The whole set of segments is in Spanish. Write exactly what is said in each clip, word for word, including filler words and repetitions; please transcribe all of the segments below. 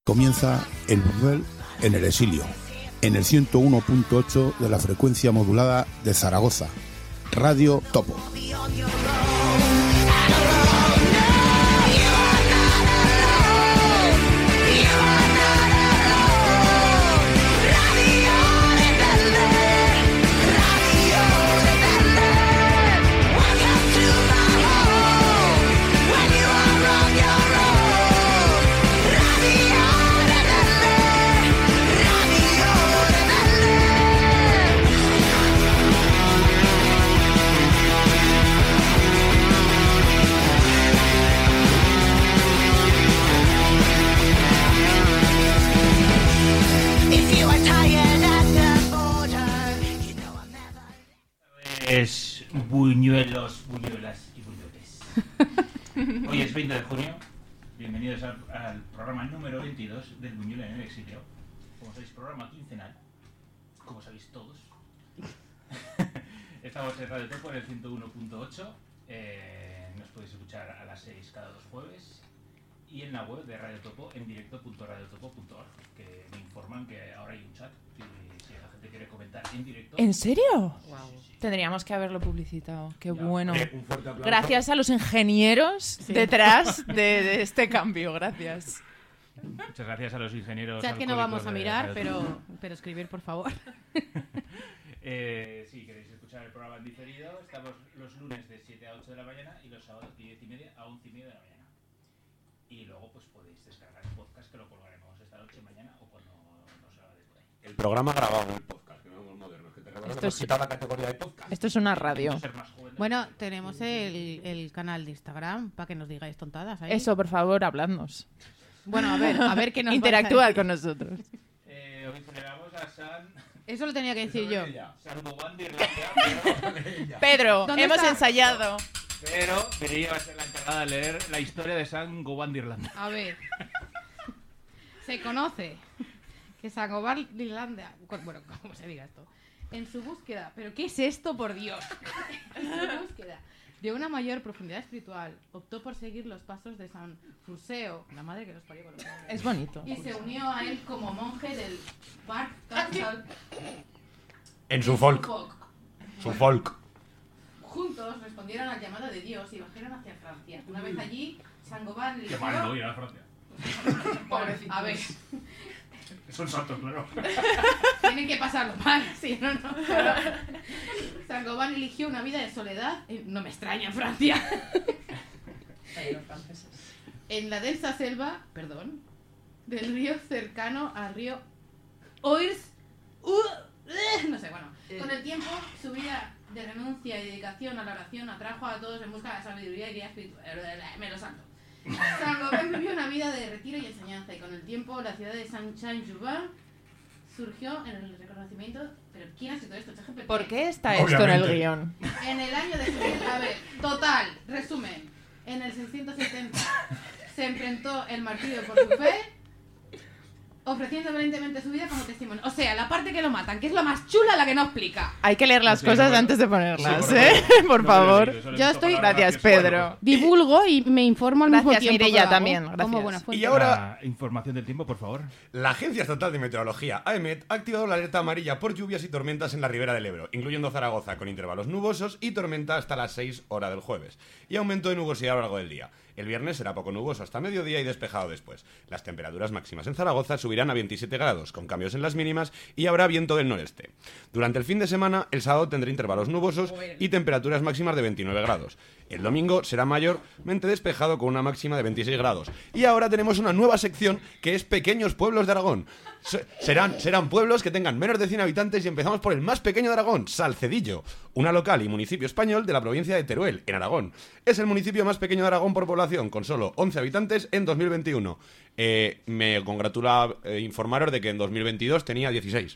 Comienza el Buñuel en el exilio, en el ciento uno punto ocho de la frecuencia modulada de Zaragoza. Radio Topo. Es buñuelos, buñuelas y buñueles. Hoy es veinte de junio. Bienvenidos al, al programa número veintidós del Buñuel en el exilio. Como sabéis, programa quincenal. Como sabéis todos. Estamos en Radio Topo en el ciento uno punto ocho. Eh, nos podéis escuchar a las seis cada dos jueves. Y en la web de Radio Topo en directo punto radio topo punto org. Que me informan que ahora hay un chat. Y si la gente quiere comentar en directo. ¿En serio? Wow. Tendríamos que haberlo publicitado. Qué Ya, bueno. eh, un fuerte aplauso. Gracias a los ingenieros Sí. detrás de, de este cambio. Gracias. Muchas gracias a los ingenieros. O sea, que no alcohólicos vamos a de mirar, Radio pero, Topo. pero escribir, por favor. Eh, si queréis escuchar el programa en diferido, estamos los lunes de siete a ocho de la mañana y los sábados de diez y media a once y media de la mañana. Y luego pues podéis descargar el podcast que lo colgaremos esta noche, mañana o cuando nos salga de por ahí. El programa grabado en el podcast, que no somos modernos, que te recuerdo que Esto hemos es- quitado la categoría de podcast. Esto es una radio. Ser más joven. Bueno, tenemos el, el canal de Instagram para que nos digáis tontadas ahí. Eso, por favor, habladnos. Bueno, a ver, a ver qué nos vais a Interactuad decir. con nosotros. Eh, hoy celebramos a San... Eso lo tenía que decir yo. San Juan de Irlanda, Pedro, ¿Dónde hemos está? ensayado. pero Mireia va a ser la encargada de leer la historia de San Juan de Irlanda. A ver. Se conoce que Sangobar de Irlanda, bueno, ¿cómo se diga esto? En su búsqueda, ¿pero qué es esto, por Dios? En su búsqueda de una mayor profundidad espiritual, optó por seguir los pasos de San Furseo, la madre que los parió con los nombres, Es bonito. y se unió a él como monje del Park Castle En su folk. Su folk. Juntos respondieron al llamado de Dios y bajaron hacia Francia. Una vez allí, Sangobar Qué eligió... mal, ¿no? Ir a Francia. Pobrecito. A ver, Es un salto, claro. tienen que pasarlo mal, sí, no, no. Sangoban eligió una vida de soledad, eh, no me extraña, en Francia. En la densa selva, perdón, del río cercano al río Oirs. Uh, eh, no sé, bueno. Con el tiempo, su vida de renuncia y dedicación a la oración atrajo a todos en busca de la sabiduría y guía espiritual. Me lo salto. Saint-Gobain vivió una vida de retiro y enseñanza, y con el tiempo la ciudad de Saint-Jean surgió en el reconocimiento. ¿Pero quién ha escrito esto? ChatGPT. ¿Por qué está esto en el Obviamente. guión? En el año de... A ver, total, resumen. En el seiscientos setenta se enfrentó el martirio por su fe, ofreciendo valientemente su vida como testimonio. O sea, la parte que lo matan, que es la más chula, la que no explica. Hay que leer las Sí, cosas bueno. antes de ponerlas, Sí, por ¿eh? favor. Por No favor. me lo he leído, solo he Yo visto estoy- palabras Gracias, que suenan. Pedro. Divulgo y me informo al mismo Gracias, tiempo. Mireia, que lo hago, también, como gracias. buena fuente. Y ahora- La información del tiempo, por favor. La Agencia Estatal de Meteorología, A E M E T, ha activado la alerta amarilla por lluvias y tormentas en la ribera del Ebro, incluyendo Zaragoza, con intervalos nubosos y tormenta hasta las seis horas del jueves, y aumento de nubosidad a lo largo del día. El viernes será poco nuboso hasta mediodía y despejado después. Las temperaturas máximas en Zaragoza subirán a veintisiete grados, con cambios en las mínimas, y habrá viento del noreste. Durante el fin de semana, el sábado tendrá intervalos nubosos y temperaturas máximas de veintinueve grados. El domingo será mayormente despejado con una máxima de veintiséis grados. Y ahora tenemos una nueva sección que es Pequeños Pueblos de Aragón. Se- serán, serán pueblos que tengan menos de cien habitantes, y empezamos por el más pequeño de Aragón, Salcedillo, una local y municipio español de la provincia de Teruel, en Aragón. Es el municipio más pequeño de Aragón por población, con solo once habitantes en dos mil veintiuno. Eh, me congratula eh, informaros de que en dos mil veintidós tenía dieciséis.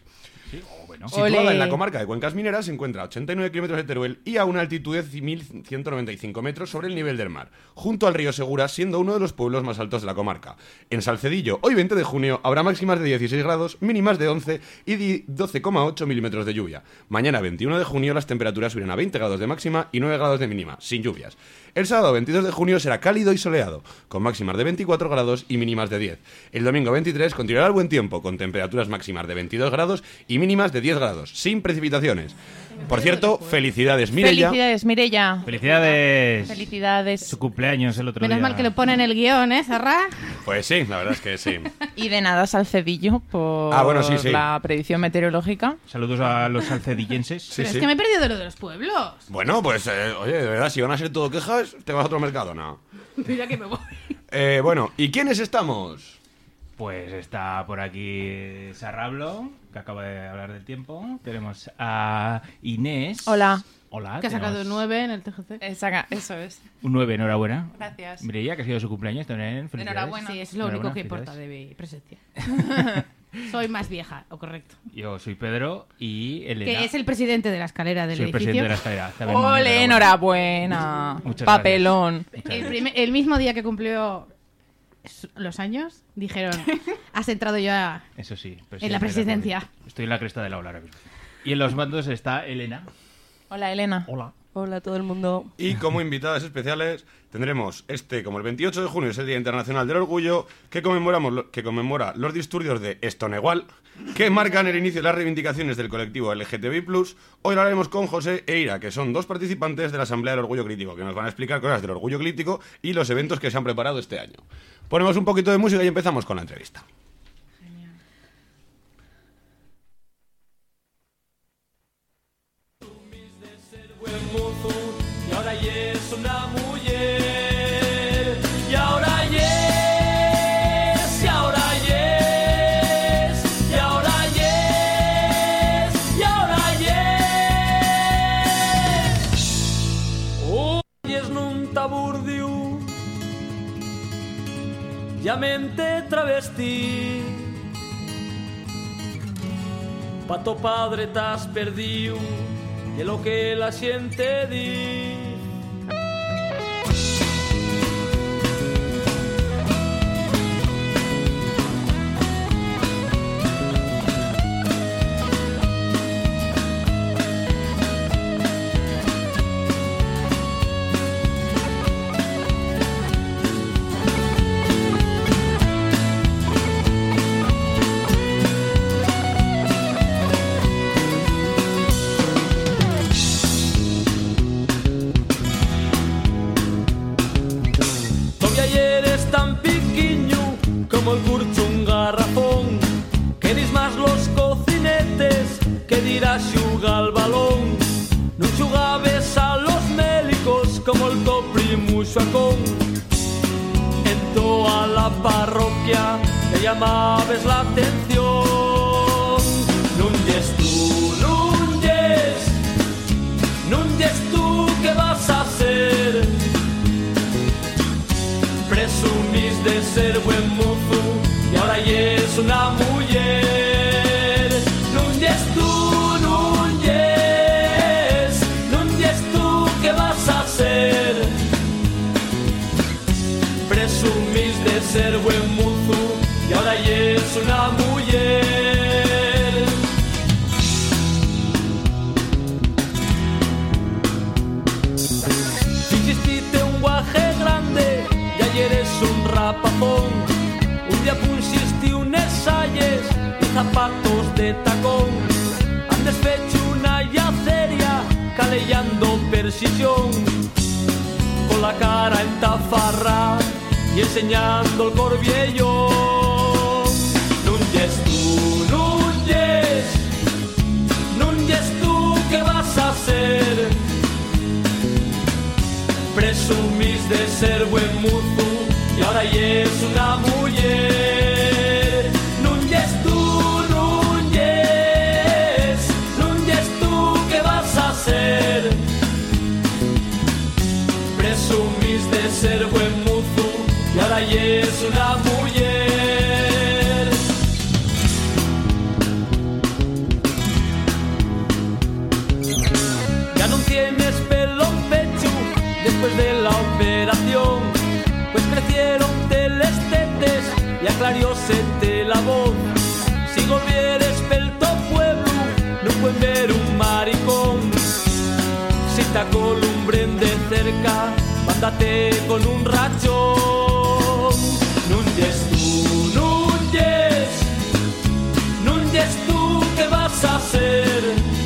Sí, oh, bueno. Situada Ole. en la comarca de Cuencas Mineras, se encuentra a ochenta y nueve kilómetros de Teruel y a una altitud de mil ciento noventa y cinco metros sobre el nivel del mar, junto al río Segura, siendo uno de los pueblos más altos de la comarca. En Salcedillo, hoy veinte de junio, habrá máximas de dieciséis grados, mínimas de once y doce coma ocho milímetros de lluvia. Mañana, veintiuno de junio, las temperaturas subirán a veinte grados de máxima y nueve grados de mínima, sin lluvias. El sábado, veintidós de junio, será cálido y soleado, con máximas de veinticuatro grados y mínimas de diez. El domingo veintitrés continuará el buen tiempo, con temperaturas máximas de veintidós grados y mínimas de diez grados, sin precipitaciones. Por cierto, felicidades, Mireia. Felicidades, Mireia. ¡Felicidades! Felicidades. Su cumpleaños el otro Menos día. mal que lo pone en el guión, ¿eh, Sarra? Pues sí, la verdad es que sí. Y de nada, Salcedillo, por Ah, bueno, sí, sí. la predicción meteorológica. Saludos a los salcedillenses. Sí, Pero sí. es que me he perdido de lo de los pueblos. Bueno, pues, eh, oye, de verdad, si van a ser todo quejas, te vas a otro mercado, ¿no? Mira que me voy. Eh, bueno, ¿y quiénes estamos? Pues está por aquí Sarrablo, que acaba de hablar del tiempo. Tenemos a Inés. Hola. Hola. Que ha sacado tenemos nueve en el T G C. Esa- eso es. un nueve, enhorabuena. Gracias. Mireia, que ha sido su cumpleaños también. Felicidades. Enhorabuena. Sí, es lo único Enhorabuena, que importa felicidades. de mi presencia. Soy más vieja, o correcto. Yo soy Pedro y Elena. Que es el presidente de la escalera del Soy el edificio. presidente de la escalera. También Ole, enhorabuena. Muchas Papelón. gracias. Muchas El, gracias. primer- el mismo día que cumplió s- los años, dijeron, has entrado ya Eso sí. en la presidencia. Estoy en la cresta de la ola ahora mismo. Y en los mandos está Elena. Hola, Elena. Hola. Hola a todo el mundo. Y como invitadas especiales tendremos este, como el veintiocho de junio es el Día Internacional del Orgullo, que, conmemoramos, lo- que conmemora los disturbios de Estonegual, que marcan el inicio de las reivindicaciones del colectivo L G T B I plus. Hoy lo haremos con José e Ira, que son dos participantes de la Asamblea del Orgullo Crítico, que nos van a explicar cosas del Orgullo Crítico y los eventos que se han preparado este año. Ponemos un poquito de música y empezamos con la entrevista. Y ahora es una mujer. Y ahora yes, y ahora yes, y ahora yes, y ahora yes. Hoy es nun taburdiu, ya mente travesti. Pato padre t'has perdido de lo que la gente dice. Todavía eres tan pequeño como el curcho un garrafón. Queréis más los cocinetes que dirás xuga al balón. No xugabes a los mélicos como el coprimuxo acón. En toda la parroquia te llamabes la atención. Nun yes tú, nun yes, nun yes tú, ¿qué vas a hacer? Presumís de ser buen mozo y ahora ya es una mujer. Nun yes tú, nun yes, nun yes tú, ¿qué vas a hacer? Presumís de ser buen mozo y ahora ya es una mujer. Si hiciste un guaje grande, ya eres un rapazón. Un día pusiste unes salles y zapatos de tacón. Han desfecho una yaceria calellando persillón, con la cara en tafarra y enseñando el corbiellón. Nun yes tú, nun yes, nun yes tú, ¿qué vas a hacer? Presumís de ser buen mozo y ahora ya es una mujer. Nun yes tú, nun yes, nun yes tú, ¿qué vas a hacer? Presumís de ser buen mozo y ahora ya es una mujer. te columbren de cerca, mándate con un rachón. Núñez tú, Núñez, Núñez tú, ¿qué vas a hacer?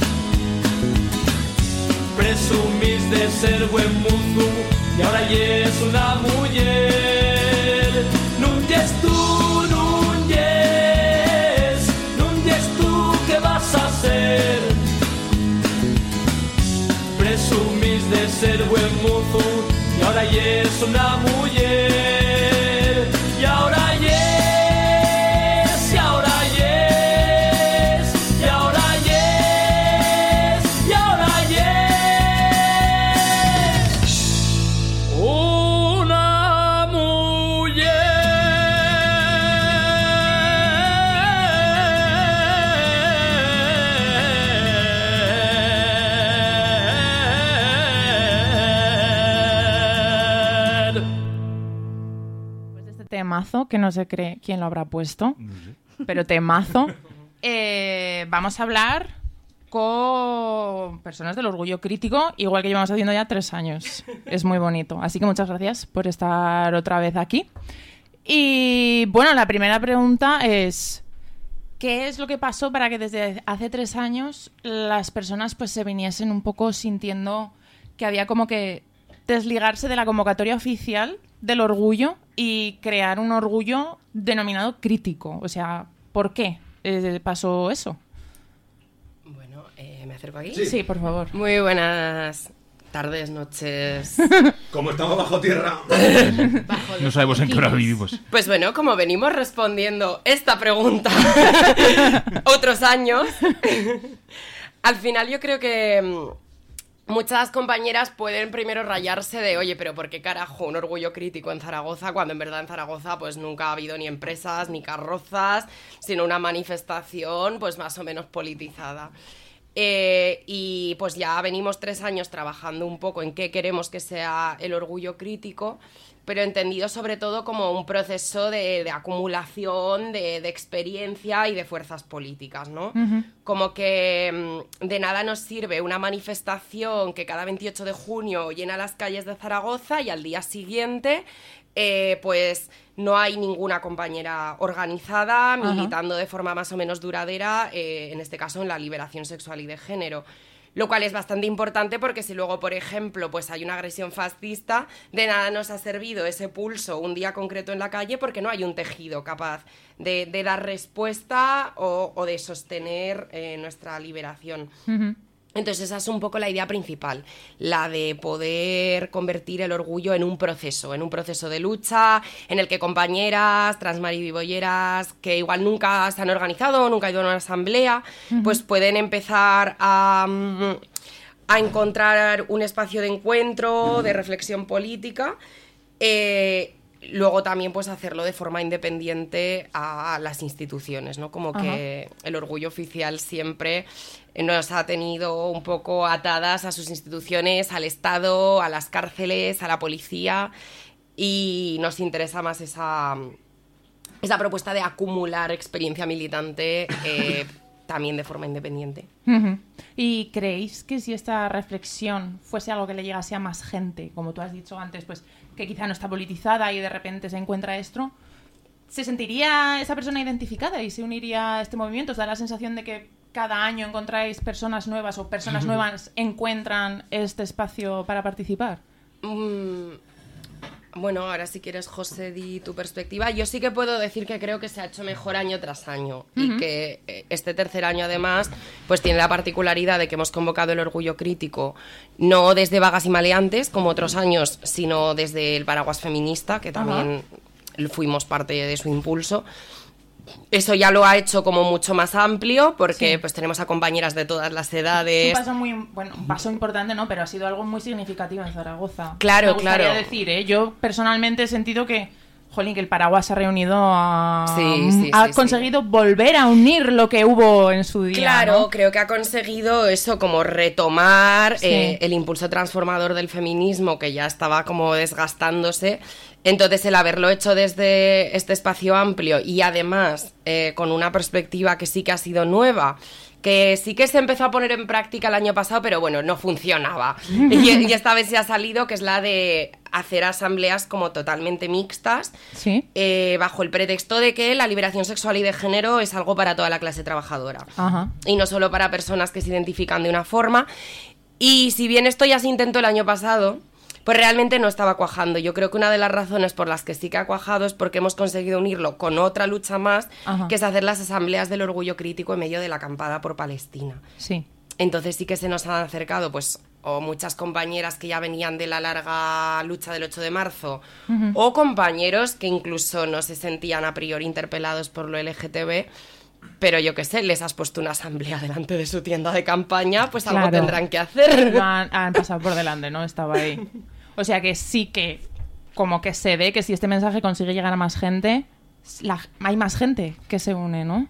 Presumís de ser buen muzu y ahora ya es una mujer. Núñez tú, Núñez, Núñez tú, ¿qué vas a hacer? Presumís de ser buen muzu y ahora ya es una mujer. Y ahora ya es, y ahora ya es, y ahora ya es, y ahora ya es una mujer. Temazo, que no se cree quién lo habrá puesto, no sé. Pero temazo. Eh, vamos a hablar con personas del orgullo crítico, igual que llevamos haciendo ya tres años. Es muy bonito. Así que muchas gracias por estar otra vez aquí. Y bueno, la primera pregunta es: ¿qué es lo que pasó para que desde hace tres años las personas pues se viniesen un poco sintiendo que había como que desligarse de la convocatoria oficial del orgullo y crear un orgullo denominado crítico? O sea, ¿por qué eh, pasó eso? Bueno, eh, ¿me acerco aquí? Sí. Sí, por favor. Muy buenas tardes, noches. Como estamos bajo tierra. Bajo No sabemos en qué hora vivimos. Pues bueno, como venimos respondiendo esta pregunta otros años, al final yo creo que muchas compañeras pueden primero rayarse de, oye, pero ¿por qué carajo un orgullo crítico en Zaragoza? Cuando en verdad en Zaragoza pues nunca ha habido ni empresas ni carrozas, sino una manifestación pues más o menos politizada. Eh, y pues ya venimos tres años trabajando un poco en qué queremos que sea el orgullo crítico, pero entendido sobre todo como un proceso de, de acumulación de, de experiencia y de fuerzas políticas, ¿no? Uh-huh. Como que mmm, de nada nos sirve una manifestación que cada veintiocho de junio llena las calles de Zaragoza y al día siguiente eh, pues no hay ninguna compañera organizada, uh-huh, militando de forma más o menos duradera, eh, en este caso en la liberación sexual y de género. Lo cual es bastante importante porque si luego, por ejemplo, pues hay una agresión fascista, de nada nos ha servido ese pulso un día concreto en la calle porque no hay un tejido capaz de, de dar respuesta o, o de sostener eh, nuestra liberación. Uh-huh. Entonces esa es un poco la idea principal, la de poder convertir el orgullo en un proceso, en un proceso de lucha, en el que compañeras, transmaribolleras, que igual nunca se han organizado, nunca han ido a una asamblea, uh-huh, pues pueden empezar a, a encontrar un espacio de encuentro, de reflexión política, eh, luego también pues hacerlo de forma independiente a las instituciones, ¿no? Como uh-huh, que el orgullo oficial siempre nos ha tenido un poco atadas a sus instituciones, al Estado, a las cárceles, a la policía, y nos interesa más esa, esa propuesta de acumular experiencia militante eh, también de forma independiente. Uh-huh. ¿Y creéis que si esta reflexión fuese algo que le llegase a más gente, como tú has dicho antes, pues que quizá no está politizada y de repente se encuentra esto, ¿se sentiría esa persona identificada y se uniría a este movimiento? ¿Os da la sensación de que cada año encontráis personas nuevas o personas nuevas encuentran este espacio para participar? Mm, bueno, ahora si quieres, José, di tu perspectiva. Yo sí que puedo decir que creo que se ha hecho mejor año tras año, uh-huh, y que este tercer año además pues tiene la particularidad de que hemos convocado el orgullo crítico no desde vagas y maleantes como otros años, sino desde el paraguas feminista, que también uh-huh, fuimos parte de su impulso. Eso ya lo ha hecho como mucho más amplio porque sí, pues tenemos a compañeras de todas las edades. Es un paso muy, bueno, un paso importante, ¿no? Pero ha sido algo muy significativo en Zaragoza. Claro, Me gustaría claro. decir, ¿eh? Yo personalmente he sentido que, jolín, que el Paraguas se ha reunido a... Sí, sí, ha sí, conseguido sí. volver a unir lo que hubo en su día, Claro, ¿no? creo que ha conseguido eso, como retomar Sí. eh, el impulso transformador del feminismo que ya estaba como desgastándose. Entonces, el haberlo hecho desde este espacio amplio y además eh, con una perspectiva que sí que ha sido nueva, que sí que se empezó a poner en práctica el año pasado, pero bueno, no funcionaba. Y, y esta vez se ha salido, que es la de hacer asambleas como totalmente mixtas, Sí. eh, bajo el pretexto de que la liberación sexual y de género es algo para toda la clase trabajadora. Ajá. Y no solo para personas que se identifican de una forma. Y si bien esto ya se intentó el año pasado, pues realmente no estaba cuajando. Yo creo que una de las razones por las que sí que ha cuajado es porque hemos conseguido unirlo con otra lucha más, Ajá. que es hacer las asambleas del orgullo crítico en medio de la acampada por Palestina. Sí. Entonces sí que se nos han acercado, pues, o muchas compañeras que ya venían de la larga lucha del ocho de marzo, Ujú. o compañeros que incluso no se sentían a priori interpelados por lo L G T B, pero yo qué sé, les has puesto una asamblea delante de su tienda de campaña, pues algo Claro. tendrán que hacer. Lo han, han pasado por delante, ¿no? Estaba ahí. O sea que sí que, como que se ve que si este mensaje consigue llegar a más gente, la- hay más gente que se une, ¿no?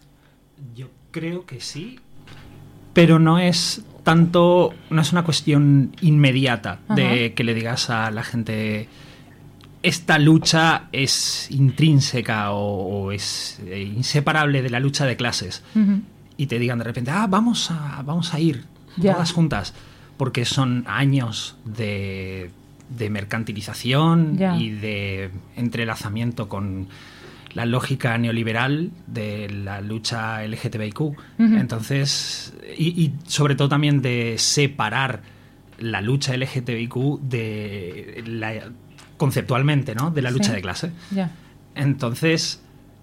Yo creo que sí, pero no es tanto, no es una cuestión inmediata de Ajá. que le digas a la gente esta lucha es intrínseca o, o es eh, inseparable de la lucha de clases Ujú. y te digan de repente, ah, vamos a, vamos a ir Ya. todas juntas, porque son años de, de mercantilización Ya. y de entrelazamiento con la lógica neoliberal de la lucha L G T B I Q. Ujú. Entonces, y, y sobre todo también de separar la lucha L G T B I Q de la, conceptualmente, ¿no? De la lucha Sí. de clase. Ya. Entonces,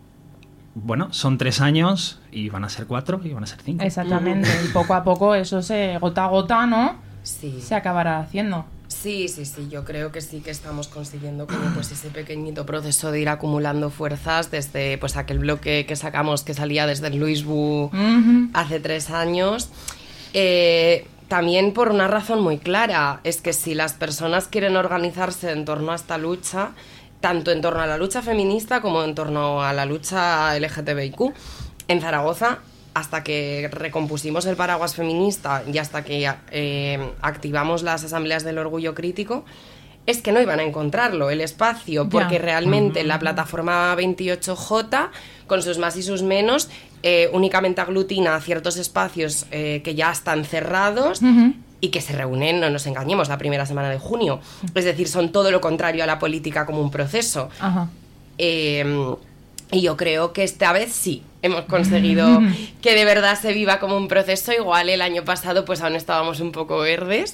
bueno, son tres años y van a ser cuatro y van a ser cinco. Exactamente. Y poco a poco eso se gota a gota, ¿no? Sí. Se acabará haciendo. Sí, sí, sí, yo creo que sí que estamos consiguiendo como pues ese pequeñito proceso de ir acumulando fuerzas desde pues aquel bloque que sacamos que salía desde el Louis Vu Ujú. hace tres años. Eh, también por una razón muy clara, es que si las personas quieren organizarse en torno a esta lucha, tanto en torno a la lucha feminista como en torno a la lucha L G T B I Q, en Zaragoza, hasta que recompusimos el paraguas feminista y hasta que eh, activamos las asambleas del orgullo crítico, es que no iban a encontrarlo, el espacio, porque Ya. realmente la plataforma veintiocho J, con sus más y sus menos, eh, únicamente aglutina ciertos espacios eh, que ya están cerrados Ujú. y que se reúnen, no nos engañemos, la primera semana de junio. Es decir, son todo lo contrario a la política como un proceso. Ajá. Eh, y yo creo que esta vez sí hemos conseguido que de verdad se viva como un proceso. Igual el año pasado pues aún estábamos un poco verdes.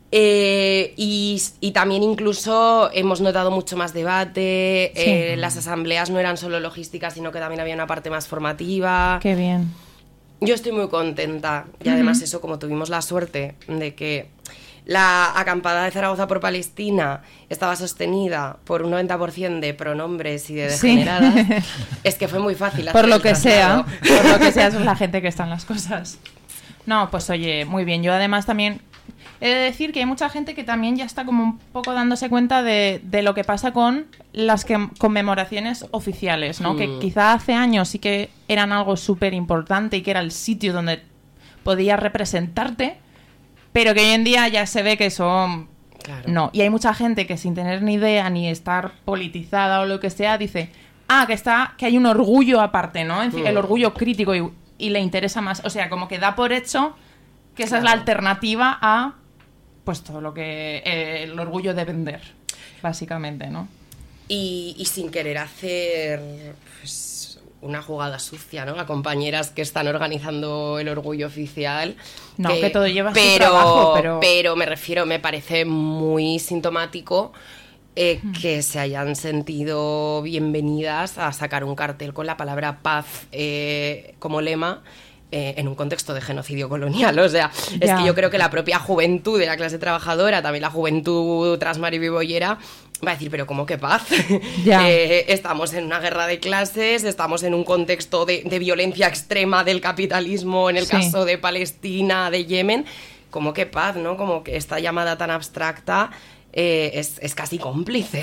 Eh, y, y también incluso hemos notado mucho más debate. Sí. Eh, las asambleas no eran solo logísticas, sino que también había una parte más formativa. Qué bien. Yo estoy muy contenta y además Ujú. eso, como tuvimos la suerte de que la acampada de Zaragoza por Palestina estaba sostenida por un noventa por ciento de pronombres y de Sí. degeneradas, es que fue muy fácil Por hacer lo el que sea, traslado. por lo que sea, es la gente que está en las cosas. No, pues oye, muy bien. Yo además también he de decir que hay mucha gente que también ya está como un poco dándose cuenta de, de lo que pasa con las que, conmemoraciones oficiales, ¿no? Mm. Que quizá hace años sí que eran algo súper importante y que era el sitio donde podías representarte, pero que hoy en día ya se ve que son... Claro. No, y hay mucha gente que sin tener ni idea ni estar politizada o lo que sea, dice, ah, que está, que hay un orgullo aparte, ¿no? En fin, Mm. el orgullo crítico y, y le interesa más. O sea, como que da por hecho que esa es la Claro. alternativa a pues todo lo que eh, el orgullo de vender, básicamente, ¿no? Y, y sin querer hacer pues, una jugada sucia, ¿no? A compañeras que están organizando el orgullo oficial. No, que todo lleva su trabajo, pero- Pero me refiero, me parece muy sintomático eh, que se hayan sentido bienvenidas a sacar un cartel con la palabra paz eh, como lema. Eh, en un contexto de genocidio colonial, o sea, es Ya. que yo creo que la propia juventud de la clase trabajadora, también la juventud transmaribiboyera, va a decir, pero ¿cómo que paz? Ya. Eh, estamos en una guerra de clases, estamos en un contexto de, de violencia extrema del capitalismo, en el Sí. caso de Palestina, de Yemen, ¿cómo que paz, no? Como que esta llamada tan abstracta eh, es, es casi cómplice.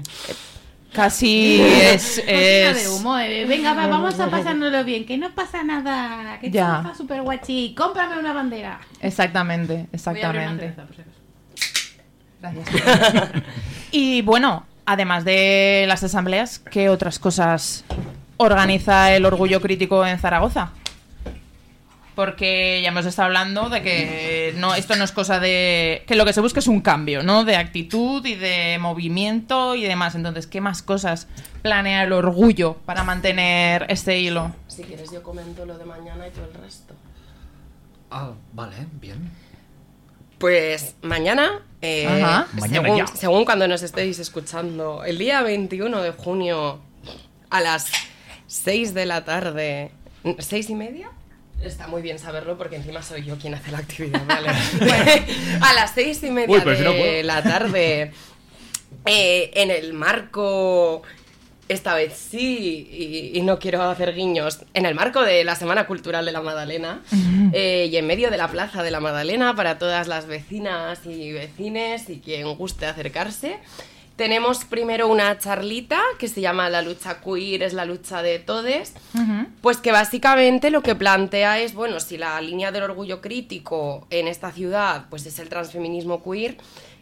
Casi es... Cortina es- de humo, eh. Venga, va, vamos a pasárnoslo bien, que no pasa nada, que Ya. todo está súper guachi, cómprame una bandera. Exactamente, Voy a abrir una exactamente. cerveza, por si acaso. Gracias. Y bueno, además de las asambleas, ¿qué otras cosas organiza el Orgullo Crítico en Zaragoza? Porque ya hemos estado hablando de que no, esto no es cosa de... que lo que se busca es un cambio, ¿no? De actitud y de movimiento y demás. Entonces, ¿qué más cosas planea el Orgullo para mantener este hilo? Si quieres yo comento lo de mañana y tú el resto. Ah, vale, bien. Pues mañana, eh, Ajá. Mañana según, ya. según cuando nos estéis escuchando, el día veintiuno de junio a las seis de la tarde, ¿seis y media? Está muy bien saberlo porque encima soy yo quien hace la actividad, ¿vale? Bueno, a las seis y media Uy, pero si no de puedo. la tarde, eh, en el marco, esta vez sí, y, y no quiero hacer guiños, en el marco de la Semana Cultural de la Madalena, eh, y en medio de la Plaza de la Madalena, para todas las vecinas y vecines y quien guste acercarse, tenemos primero una charlita que se llama La lucha queer es la lucha de todes, Ujú. pues que básicamente lo que plantea es, bueno, si la línea del orgullo crítico en esta ciudad pues es el transfeminismo queer,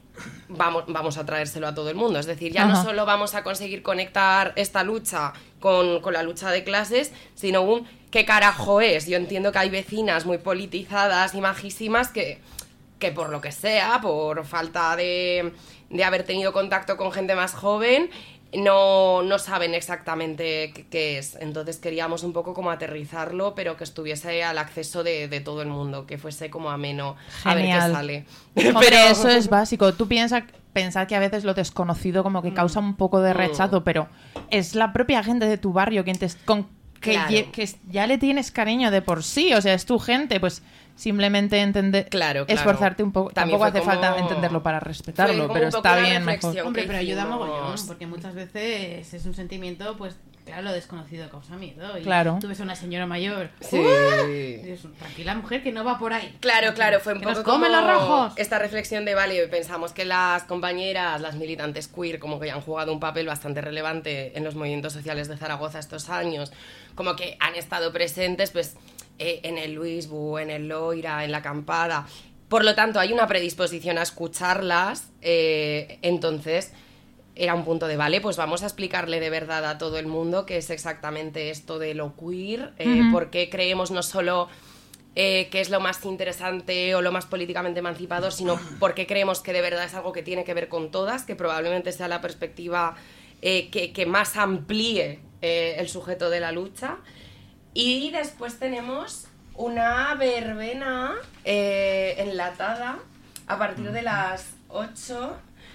vamos, vamos a traérselo a todo el mundo. Es decir, ya Ajá. no solo vamos a conseguir conectar esta lucha con, con la lucha de clases, sino un ¿qué carajo es? Yo entiendo que hay vecinas muy politizadas y majísimas que, que por lo que sea, por falta de, de haber tenido contacto con gente más joven, no, no saben exactamente qué, qué es. Entonces queríamos un poco como aterrizarlo, pero que estuviese al acceso de, de todo el mundo, que fuese como ameno. A ver qué Genial. sale. Hombre, eso es básico. Tú piensas pensar que a veces lo desconocido como que causa un poco de Mm. rechazo, pero es la propia gente de tu barrio quien te, con que, Claro. lle- que ya le tienes cariño de por sí, o sea, es tu gente, pues simplemente entender, Claro, claro. esforzarte un poco. También Tampoco hace fue como- falta entenderlo para fue respetarlo, como pero un poco está la bien reflexión. mejor. Hombre, que pero ayuda hicimos. mogollón, porque muchas veces es un sentimiento, pues, claro, lo desconocido causa miedo. Y Claro. tú ves a una señora mayor, Sí. y dices, tranquila mujer que no va por ahí. Claro, claro, fue un Que poco nos comen como los rojos. esta reflexión de, vale, pensamos que las compañeras, las militantes queer, como que han jugado un papel bastante relevante en los movimientos sociales de Zaragoza estos años, como que han estado presentes, pues, eh, en el Luisbu, en el Loira, en la Acampada. Por lo tanto, hay una predisposición a escucharlas, eh, entonces era un punto de, vale, pues vamos a explicarle de verdad a todo el mundo qué es exactamente esto de lo queer, eh, Ujú. por qué creemos no solo eh, que es lo más interesante o lo más políticamente emancipador, sino porque creemos que de verdad es algo que tiene que ver con todas, que probablemente sea la perspectiva eh, que, que más amplíe eh, el sujeto de la lucha. Y después tenemos una verbena eh, enlatada a partir de las ocho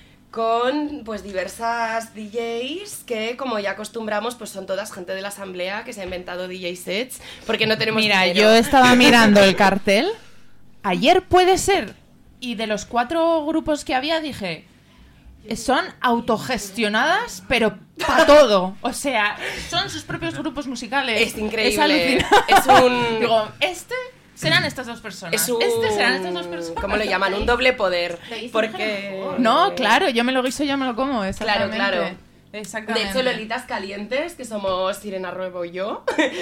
con pues diversas D Js que, como ya acostumbramos, pues son todas gente de la asamblea que se ha inventado D J sets porque no tenemos Mira, dinero. yo estaba mirando el cartel. Ayer puede ser. Y de los cuatro grupos que había dije, son autogestionadas, pero para todo. O sea, son sus propios grupos musicales. Es increíble. Es alucinante. Es un- Digo, este serán estas dos personas. Es un... Este serán estas dos personas. ¿Cómo lo llaman? Un doble poder. De ahí surge Porque... lo mejor. No, claro, yo me lo guiso y yo me lo como. Claro, Exactamente. claro. Exactamente. De hecho, Lolitas Calientes, que somos Sirena Ruebo y yo,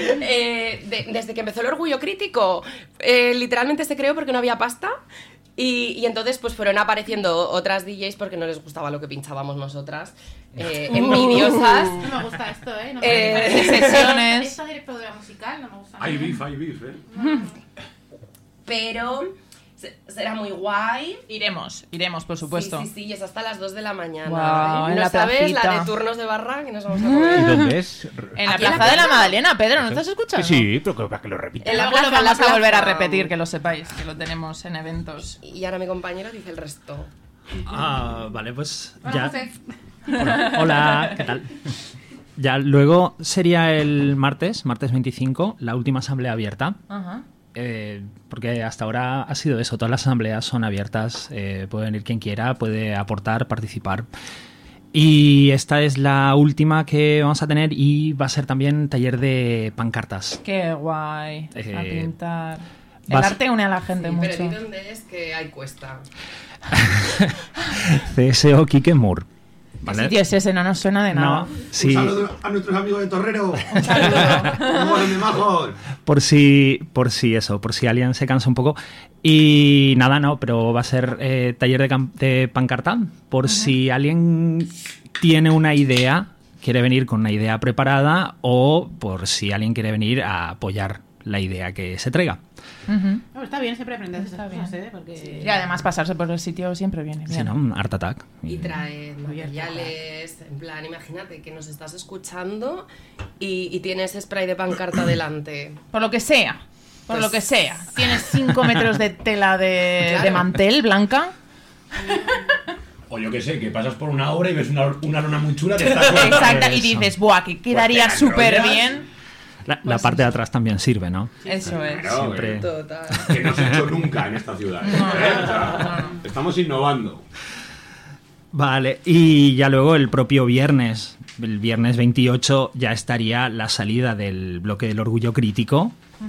eh, de- desde que empezó el Orgullo Crítico, eh, literalmente se creó porque no había pasta. Y, y entonces pues fueron apareciendo otras D Js porque no les gustaba lo que pinchábamos nosotras, eh, envidiosas. No me gusta esto, ¿eh? No me Eh, gusta. sesiones. Esta directora musical no me gusta. Hay nada. beef, hay beef, ¿eh? Pero se- será muy guay. Iremos, iremos, por supuesto. Sí, sí, sí, y es hasta las dos de la mañana. Guau, ¿eh? en ¿No la sabes la placita. de turnos de barra que nos vamos a ¿Y comer? dónde es? En la Aquí en la Plaza de la plaza. Magdalena, Pedro, ¿no estás Sí, escuchando? sí, pero que- para que lo repita. En la Luego lo plaza, en la vamos a volver a plaza. repetir, que lo sepáis, que lo tenemos en eventos. Y ahora mi compañero dice el resto. Ah, vale, pues Bueno, ya. José, Hola, hola, ¿qué tal? Ya, luego sería el martes, martes veinticinco, la última asamblea abierta. Ajá. Eh, porque hasta ahora ha sido eso, todas las asambleas son abiertas, eh, puede venir quien quiera, puede aportar, participar. Y esta es la última que vamos a tener y va a ser también taller de pancartas. Qué guay. Eh, a pintar. El vas- arte une a la gente Sí, mucho. pero di dónde es que hay cuesta. C S O Quique Moore. ¿vale? Dios, ese no nos suena de nada. No, sí, Un saludo a nuestros amigos de Torrero. saludo. ¿Cómo son de majos? por si, por si eso, por si alguien se cansa un poco. Y nada, no, pero va a ser eh, taller de, cam- de pancarta. Por si alguien tiene una idea, quiere venir con una idea preparada o por si alguien quiere venir a apoyar la idea que se traiga. Ujú. No, está bien, siempre aprendes Está esas cosas, bien. ¿eh? Porque... Y además pasarse por el sitio siempre viene bien. Si no, un Art Attack. Y trae materiales, en plan, imagínate que nos estás escuchando y, y tienes spray de pancarta delante. Por lo que sea, por Pues- lo que sea. Tienes cinco metros de tela de, Claro. de mantel blanca. O yo qué sé, que pasas por una obra y ves una, una lona muy chula de esta cosa. Exacto, y Eso. dices, buah, que quedaría Pues te súper enrollas. bien. La, la parte de atrás también sirve, ¿no? Eso es. Claro, Siempre. Total. que no se ha hecho nunca en esta ciudad. ¿eh? O sea, estamos innovando. Vale, y ya luego el propio viernes, el viernes veintiocho, ya estaría la salida del bloque del Orgullo Crítico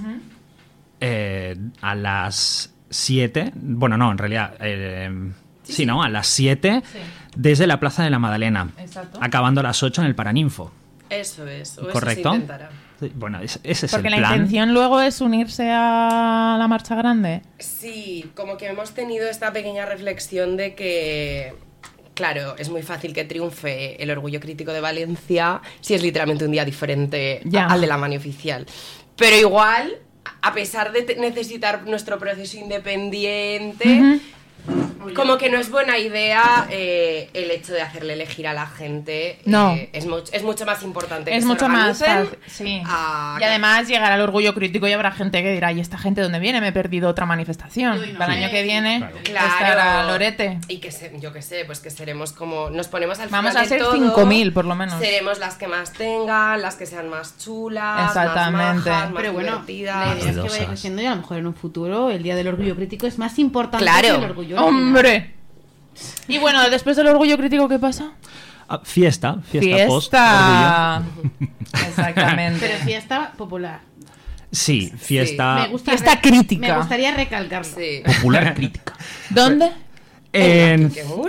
eh, a las siete. Bueno, no, en realidad, eh, sí, ¿no? A las siete Sí. desde la Plaza de la Madalena, Exacto. acabando a las ocho en el Paraninfo. Eso es, o ¿Correcto? eso se intentará. Sí, bueno, ese, ese es Porque el la plan. intención luego es unirse a la marcha grande. Sí, como que hemos tenido esta pequeña reflexión de que, claro, es muy fácil que triunfe el Orgullo Crítico de Valencia si es literalmente un día diferente Ya. a- al de la mani oficial. Pero igual, a pesar de te- necesitar nuestro proceso independiente, como que no es buena idea eh, el hecho de hacerle elegir a la gente. No. eh, es, much- es mucho más importante que Es se mucho más organicen fácil, sí. a- Y además llegará al orgullo crítico y habrá gente que dirá, ¿y esta gente dónde viene? Me he perdido otra manifestación. Uy, no Para el sé. año que viene Claro. estará Lorete. Y que se- yo que sé, pues que seremos como. Nos ponemos al Vamos final a ser de todo, cinco mil por lo menos. Seremos las que más tengan, las que sean más chulas, Exactamente. más majas, más Pero bueno, la divertidas. idea es que Ruidosas. vaya creciendo y a lo mejor en un futuro el Día del Orgullo Crítico es más importante Claro. que el orgullo original. ¡Hombre! Y bueno, después del orgullo crítico, ¿qué pasa? Ah, fiesta, fiesta, post Fiesta. Exactamente. Pero fiesta popular. Sí, fiesta Me gusta Fiesta re- crítica. Me gustaría recalcarlo. Sí. popular crítica. ¿Dónde? En... Qué mur.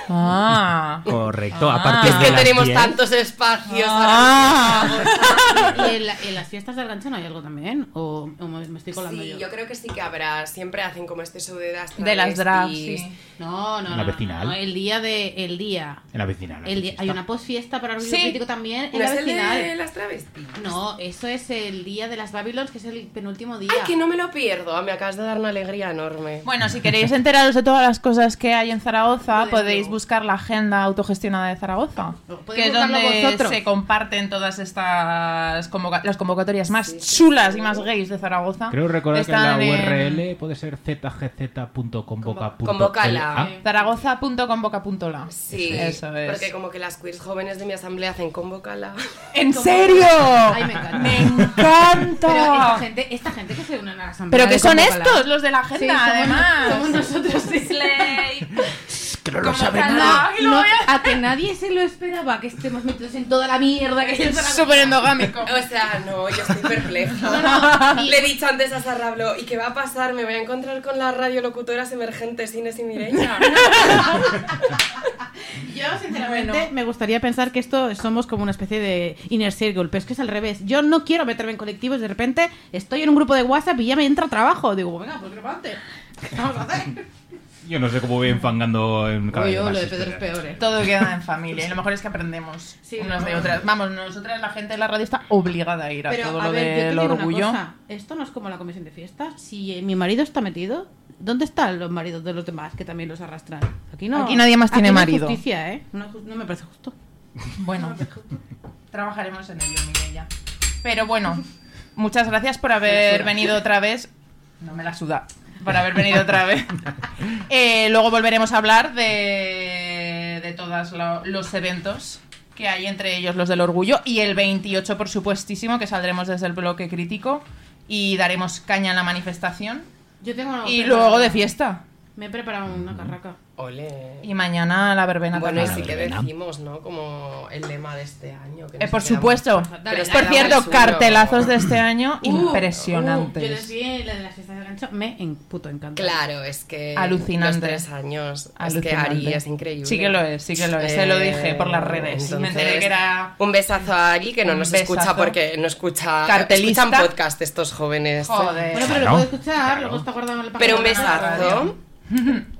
Ah. Correcto, Ah. aparte Es de que las tenemos diez. tantos espacios. Ah. ¿Y en, la- en las fiestas del gancho no hay algo también? ¿O, o me me estoy colando Sí, yo? yo creo que sí que habrá. Siempre hacen como este show de las De las drags, travestis. sí. No, no, ¿En no, la no, vecinal? no, el día de... El día... En la vecinal. El día hay una posfiesta para el orgullo Sí. crítico también en ¿No la es el vecinal. de las travestis? No, eso es el día de las Babylons, que es el penúltimo día. Ay, que no me lo pierdo. Ah, me acabas de dar una alegría enorme. Bueno, si queréis enteraros de todas las cosas que hay en Zaragoza, Podemos. podéis buscar la agenda autogestionada de Zaragoza, Podéis que es buscarlo donde vosotros. se comparten todas estas convoca- las convocatorias más chulas y más gays de Zaragoza. Creo recordar que la Están U en R L puede ser z g z punto convoca punto Convócala. la. zaragoza punto convoca punto la. Sí, Eso es. porque como que las queers jóvenes de mi asamblea hacen convocala. ¿En serio? Ay, me encanta. Me encanta. Pero esta gente, esta gente que se une a la asamblea Pero que de son Convócala. estos, los de la agenda, Sí, somos- además. somos nosotros, sí. Slay. Que no lo Como sabe Canadá. nada. Ay, lo No, voy a- a que nadie se lo esperaba que estemos metidos en toda la mierda que hay en Zaragoza. Súper endogámico. O sea, no, yo estoy perpleja. No, no, y- Le he dicho antes a Sarrablo, ¿y qué va a pasar? Me voy a encontrar con las radiolocutoras emergentes Inés y Mireia. Yo, sinceramente, me gustaría pensar que esto somos como una especie de inner circle, pero es que es al revés. Yo no quiero meterme en colectivos, de repente estoy en un grupo de WhatsApp y ya me entra trabajo. Digo, venga, pues grabante. ¿Qué vamos a hacer? Yo no sé cómo voy enfangando en cada Uy, vez yo, más lo de Pedro es historias. peor, ¿eh? Todo queda en familia y lo mejor es que aprendemos Sí, unas no. de otras. Vamos, nosotras, la gente de la radio está obligada a ir a Pero, todo a lo ver, yo te del digo orgullo. una cosa. Esto no es como la comisión de fiestas. Si eh, mi marido está metido, ¿dónde están los maridos de los demás que también los arrastran? Aquí no. Aquí nadie más tiene aquí no hay marido. justicia, ¿eh? No, no me parece justo. Bueno, trabajaremos en ello, Mireia. Pero bueno, muchas gracias por haber venido otra vez. No me la suda. Por haber venido otra vez. Eh, luego volveremos a hablar de, de todos lo- los eventos que hay, entre ellos los del orgullo. Y el veintiocho, por supuestísimo, que saldremos desde el bloque crítico y daremos caña en la manifestación. Yo tengo Y preparado- luego de fiesta. Me he preparado una carraca. Ole. Y mañana la verbena Bueno, y también. sí que verbena. decimos, ¿no? Como el lema de este año. que Eh, nos por quedamos- supuesto. Pero está Por muy cierto, chulo. cartelazos de este año Uh, impresionantes. uh, yo les vi en la de las fiestas de gancho, me en puto encanta. Claro, es que. Alucinante. Los tres años. Es que Alucinante. Ari es increíble. Sí que lo es, sí que lo es. Se lo dije por las Eh, redes. Me entonces, enteré que era... Un besazo a Ari, que no Un nos besazo. escucha porque no escucha. Cartelista. Escuchan podcast estos jóvenes. Joder. Bueno, pero lo Claro. puedo escuchar, luego está guardado en el Pero un paquete de la radio. besazo.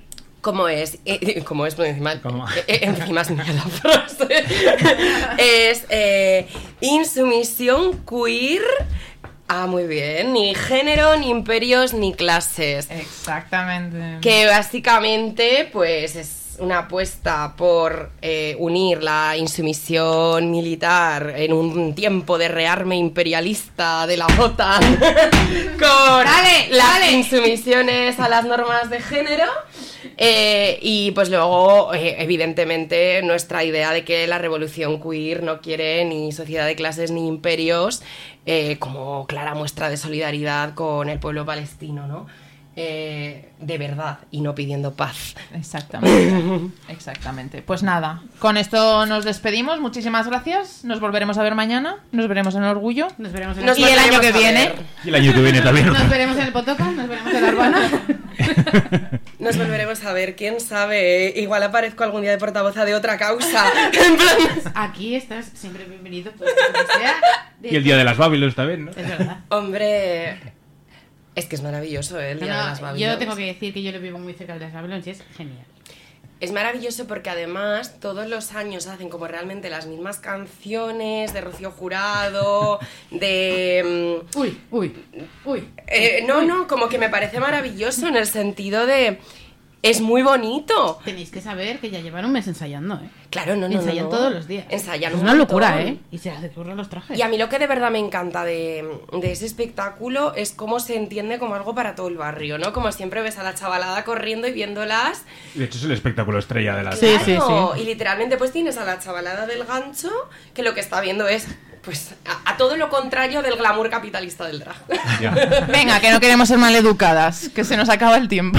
¿Cómo es? Eh, ¿Cómo es? Pues encima, ¿Cómo? eh, encima es mía la frase. Es eh, insumisión queer. Ah, muy bien. Ni género, ni imperios, ni clases. Exactamente. Que básicamente, pues, es una apuesta por eh, unir la insumisión militar en un tiempo de rearme imperialista de la OTAN con Dale, las dale. insumisiones a las normas de género. Eh, y pues luego, eh, evidentemente, nuestra idea de que la revolución queer no quiere ni sociedad de clases ni imperios, eh, como clara muestra de solidaridad con el pueblo palestino, ¿no? Eh, de verdad, y no pidiendo paz. Exactamente. Exactamente. Pues nada, con esto nos despedimos. Muchísimas gracias. Nos volveremos a ver mañana. Nos veremos en Orgullo. Nos veremos en Nos Y el año volveremos que a viene. ver. Y el año que viene también. Nos veremos en el Potoca, nos veremos en la Urbana. Nos volveremos a ver, quién sabe. Igual aparezco algún día de portavoza de otra causa. En plan, Aquí estás siempre bienvenido, pues, lo que sea. de- Y el día de las Babylons también, ¿no? Es verdad. hombre, es que es maravilloso, ¿eh? El No, día no, de las Babylons. yo tengo que decir que yo lo vivo muy cerca de las Babylons y es genial. Es maravilloso porque además todos los años hacen como realmente las mismas canciones de Rocío Jurado, de... mm, Uy, uy, uy. eh, no, no, como que me parece maravilloso en el sentido de... Es muy bonito. Tenéis que saber que ya llevan un mes ensayando, ¿eh? Claro, no, no, Ensayan no, no. todos los días. Ensayan Es un una montón. locura, ¿eh? Y se hace curro los trajes. Y a mí lo que de verdad me encanta de, de ese espectáculo es cómo se entiende como algo para todo el barrio, ¿no? Como siempre ves a la chavalada corriendo y viéndolas. De hecho, es el espectáculo estrella de la... Sí, sí, Claro, sí. Y literalmente pues tienes a la chavalada del gancho que lo que está viendo es pues a, a todo lo contrario del glamour capitalista del drag. Ya. Venga, que no queremos ser maleducadas, que se nos acaba el tiempo.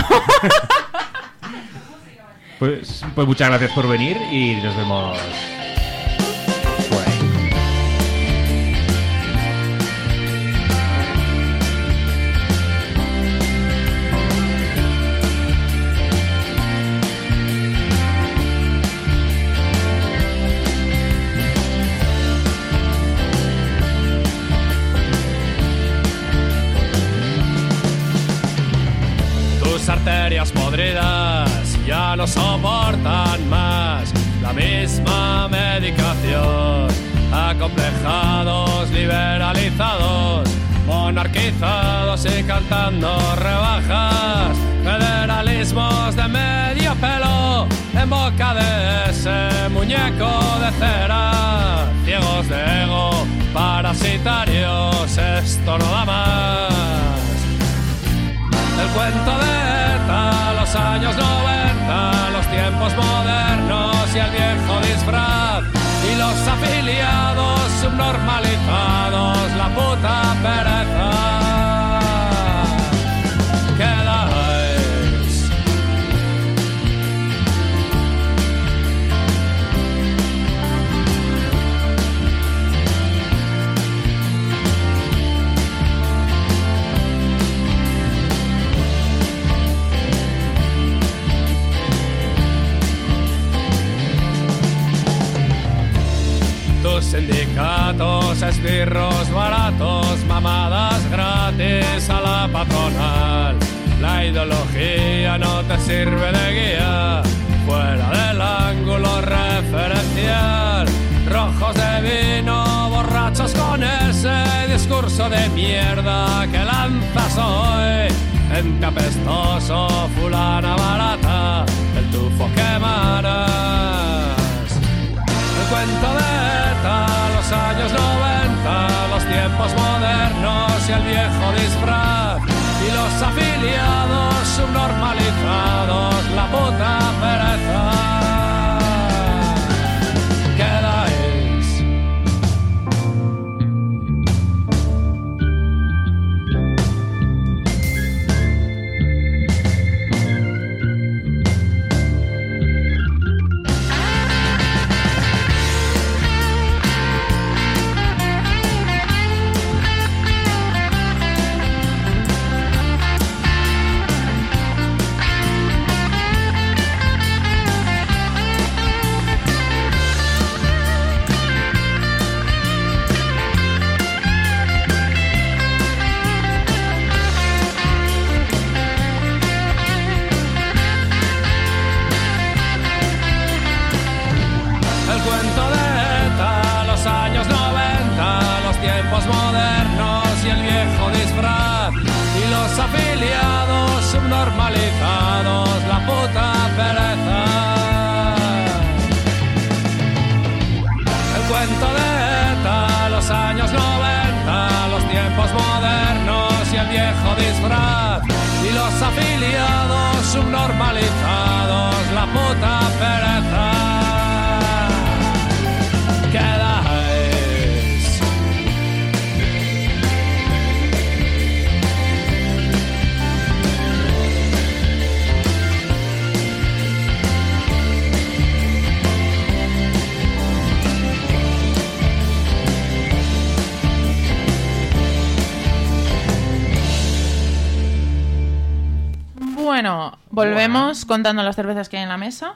Pues, pues muchas gracias por venir y nos vemos por ahí. Tus arterias podridas ya no soportan más la misma medicación. Acomplejados, liberalizados, monarquizados y cantando rebajas. Federalismos de medio pelo en boca de ese muñeco de cera. Ciegos de ego, parasitarios, esto no da más. El cuento de ETA, los años noventa, los tiempos modernos y el viejo disfraz. Y los afiliados subnormalizados, la puta pereza. Quedáis. Tus sindicatos, esbirros baratos, mamadas gratis a la patronal. La ideología no te sirve de guía, fuera del ángulo referencial. Rojos de vino, borrachos con ese discurso de mierda que lanzas hoy. Ente apestoso, fulana barata, el tufo que emanas. El cuento de ETA, los años noventa, los tiempos modernos y el viejo disfraz. Y los afiliados subnormalizados, la puta pereza. Quedáis. disfraz y los afiliados subnormalizados, la puta pereza. El cuento de ETA, los años noventa, los tiempos modernos y el viejo disfraz y los afiliados subnormalizados, la puta pereza. Quedáis. Bueno, volvemos contando las cervezas que hay en la mesa.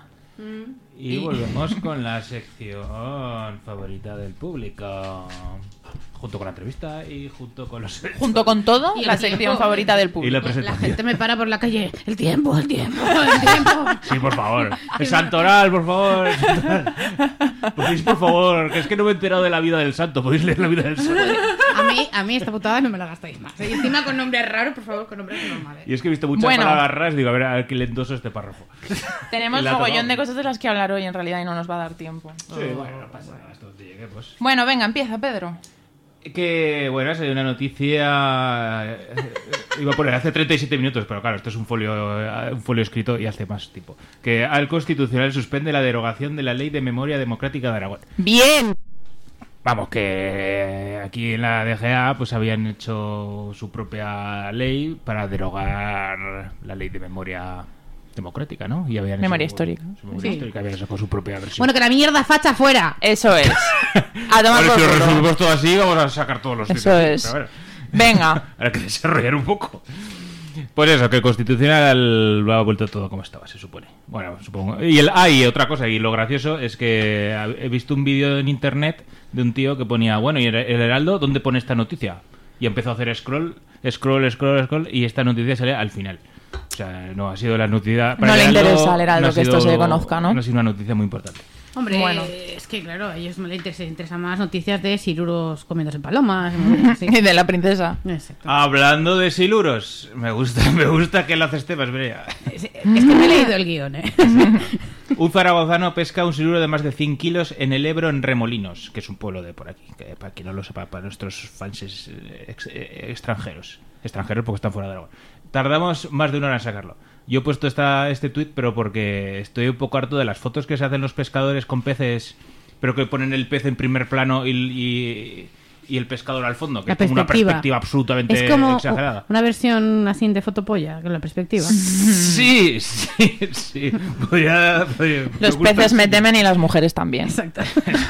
Y volvemos con la sección favorita del público. Junto con la entrevista y junto con los... Junto con todo, Y el la tiempo. sección favorita del Y público. la La presentación. gente me para por la calle. El tiempo, el tiempo, el tiempo. Sí, por favor. El santoral, por favor. el santoral. Podéis, por favor, que es que no me he enterado de la vida del santo. Podéis leer la vida del santo. A mí, a mí esta putada no me la gastáis más. Y encima con nombres raros, por favor, con nombres normales. Y es que he visto muchas Bueno. palabras raras. Digo, a ver, a ver qué le endoso este párrafo. Tenemos Y la mogollón tomamos. de cosas de las que hablar hoy en realidad y no nos va a dar tiempo. Sí, bueno, no pasa nada. Esto te llegue, pues. Bueno, venga, empieza, Pedro. Que, bueno, ha salido una noticia. eh, Iba a poner hace treinta y siete minutos, pero claro, esto es un folio, eh, un folio escrito y hace más tiempo. Que al Constitucional suspende la derogación de la Ley de Memoria Democrática de Aragón. Bien. Vamos, que aquí en la D G A pues habían hecho su propia ley para derogar la Ley de Memoria Democrática, ¿no? Y habían Memoria hecho- histórica. su memoria Sí. histórica, habían sacado su propia versión. Bueno, que la mierda facha fuera. Eso es. A tomar Vale, por si lo culo. resolvemos todo así, vamos a sacar todos los Eso títulos. es. Pero a ver. Venga. Habrá que desarrollar un poco. Pues eso, que el Constitucional lo ha vuelto todo como estaba, se supone. Bueno, supongo. Y el ah, y otra cosa, y lo gracioso es que he visto un vídeo en internet de un tío que ponía, bueno, ¿y el el Heraldo dónde pone esta noticia? Y empezó a hacer scroll, scroll, scroll, scroll, y esta noticia sale al final. O sea, no ha sido la noticia... para No le el Heraldo, interesa al Heraldo no ha que esto sido- se conozca, ¿no? No ha sido una noticia muy importante. Hombre, Bueno. es que claro, a ellos les interesa, interesan más noticias de siluros comiéndose palomas. Sí. Y de la princesa. Exacto. Hablando de siluros, me gusta, me gusta que lo haces Tebas, Brea. Es, es que me he leído el guión, ¿eh? Un zaragozano pesca un siluro de más de cien kilos en el Ebro, en Remolinos, que es un pueblo de por aquí, que para quien no lo sepa, para nuestros fans eh, ex- eh, extranjeros. Extranjeros porque están fuera de Aragón. Tardamos más de una hora en sacarlo. Yo he puesto esta, este tuit, pero porque estoy un poco harto de las fotos que se hacen los pescadores con peces, pero que ponen el pez en primer plano y, y, y el pescador al fondo, que La es como una perspectiva. perspectiva absolutamente Es como exagerada. una versión así de fotopolla, con la perspectiva. Sí, sí, sí. Podría- podría- me Los gusta peces el me símil. temen y las mujeres también. Exacto.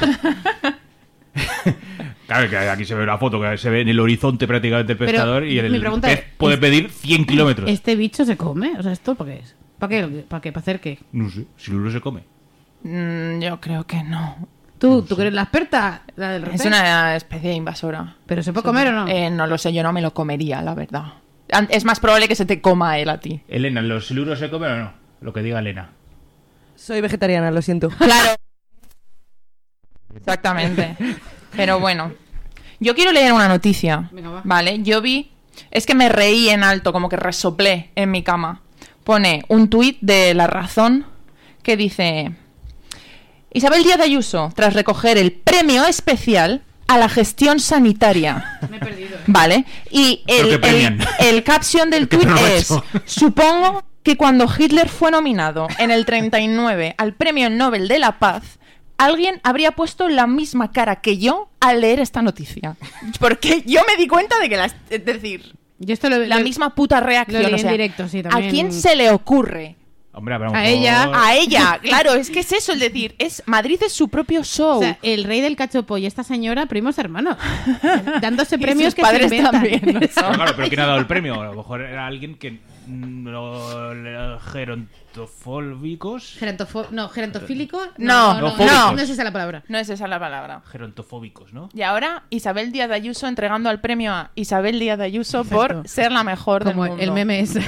Claro, que aquí se ve una foto que se ve en el horizonte prácticamente el Pero pescador y el mi pregunta pez es, puede ¿es- pedir cien kilómetros. ¿Este bicho se come? O sea, ¿esto para qué es? ¿Para qué? ¿Para qué? ¿Para hacer qué? No sé, si Lulu se come. Mm, yo creo que no. ¿Tú, ¿tú que eres la experta? La del Es repel. una especie invasora. ¿Pero se puede comer o no? Eh, no lo sé, yo no me lo comería, la verdad. An- Es más probable que se te coma él a ti. Elena, ¿los siluros se comen o no? Lo que diga Elena. Soy vegetariana, lo siento. Claro. Exactamente. Pero bueno. Yo quiero leer una noticia. Venga, va. Vale, yo vi. Es que me reí en alto, como que resoplé en mi cama. Pone un tuit de La Razón que dice: Isabel Díaz Ayuso, tras recoger el premio especial a la gestión sanitaria. Me he perdido. ¿eh? Vale, y Pero el, que el, premian. el caption del Que tweet no lo ha es: hecho. supongo que cuando Hitler fue nominado en el treinta y nueve al Premio Nobel de la Paz, alguien habría puesto la misma cara que yo al leer esta noticia. Porque yo me di cuenta de que la... Es decir, Yo esto lo, la lo- misma puta reacción. lo leí o sea, en directo, sí, ¿a también. quién se le ocurre? Hombre, pero A ella, A ella, claro, es que es eso, el decir, es Madrid es su propio show. O sea, el rey del cachopo y esta señora, primos hermanos. Dándose Y premios sus que padres se inventan. también lo son. Pero claro, pero ¿quién ha dado el premio? A lo mejor era alguien que mm, lo, le- gerontofóbicos. Gerontofo- no, gerontofílico. No, no, no, no, fóbicos. no, no es esa la palabra. No es esa la palabra. Gerontofóbicos, ¿no? Y ahora Isabel Díaz Ayuso entregando el premio a Isabel Díaz Ayuso Exacto. por ser la mejor Como del mundo. el meme es.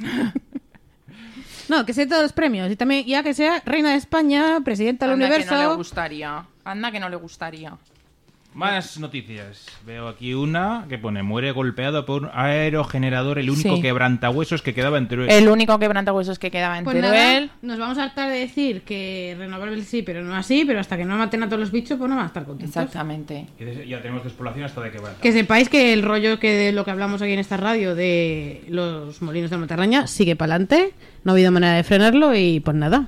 No, que sea todos los premios. Y también ya que sea reina de España, presidenta del Anda universo. que no le gustaría. Anda que no le gustaría. Más noticias. Veo aquí una que pone: muere golpeado por un aerogenerador, el único Sí. quebrantahuesos que quedaba en Teruel. El único quebrantahuesos que quedaba en Pues Teruel. nada, nos vamos a hartar de decir que renovable sí, pero no así, pero hasta que no maten a todos los bichos, pues no van a estar contentos. Exactamente. Y de- Ya tenemos despoblación hasta de quebrantahuesos. Que sepáis que el rollo que de lo que hablamos aquí en esta radio de los molinos de Matarraña sigue para adelante, no ha habido manera de frenarlo y pues nada.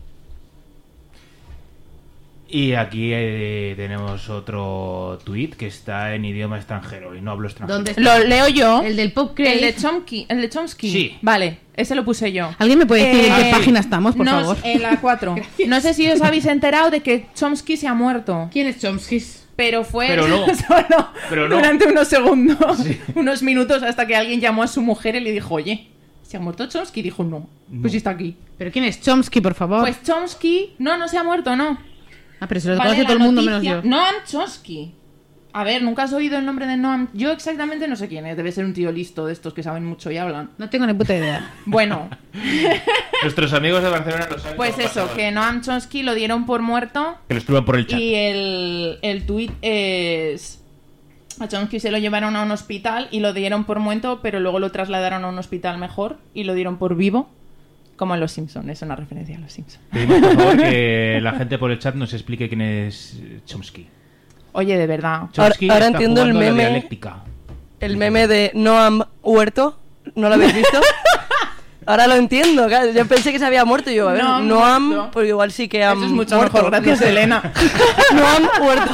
Y aquí eh, tenemos otro tuit que está en idioma extranjero y no hablo extranjero. ¿Dónde está? Lo leo yo. El del Pop El de Crate. Chomsky. El de Chomsky. Sí. Vale, ese lo puse yo. ¿Alguien me puede decir en Eh, qué página estamos, por no, favor? En la cuatro. No sé si os habéis enterado de que Chomsky se ha muerto. ¿Quién es Chomsky? Pero fue Pero no. solo Pero no. durante unos segundos, unos minutos, hasta que alguien llamó a su mujer y le dijo, oye, ¿se ha muerto Chomsky? Y dijo, no, pues sí está aquí. ¿Pero quién es Chomsky, por favor? Pues Chomsky, no, no se ha muerto, no. ah, pero se lo Vale, conoce la todo el mundo noticia- menos yo. Noam Chomsky. A ver, ¿nunca has oído el nombre de Noam? Yo exactamente no sé quién es, debe ser un tío listo de estos que saben mucho y hablan. No tengo ni puta idea. Bueno, Nuestros amigos de Barcelona lo saben. pues cómo eso, pasaba. que Noam Chomsky lo dieron por muerto. Que lo escriban por el chat. Y el, el tuit es... A Chomsky se lo llevaron a un hospital y lo dieron por muerto, pero luego lo trasladaron a un hospital mejor y lo dieron por vivo, como en Los Simpsons. Es una referencia a Los Simpsons. Pedimos, por favor, que la gente por el chat nos explique quién es Chomsky. Oye, de verdad. Chomsky ahora está entiendo el jugando a la meme. dialéctica. El meme de Noam Huerto, ¿no lo habéis visto? Ahora lo entiendo, claro. Yo pensé que se había muerto y yo, a ver, Noam Noam, muerto. porque igual sí que han Eso es mucho muerto, mejor, gracias no sé. Elena. Noam Huerto.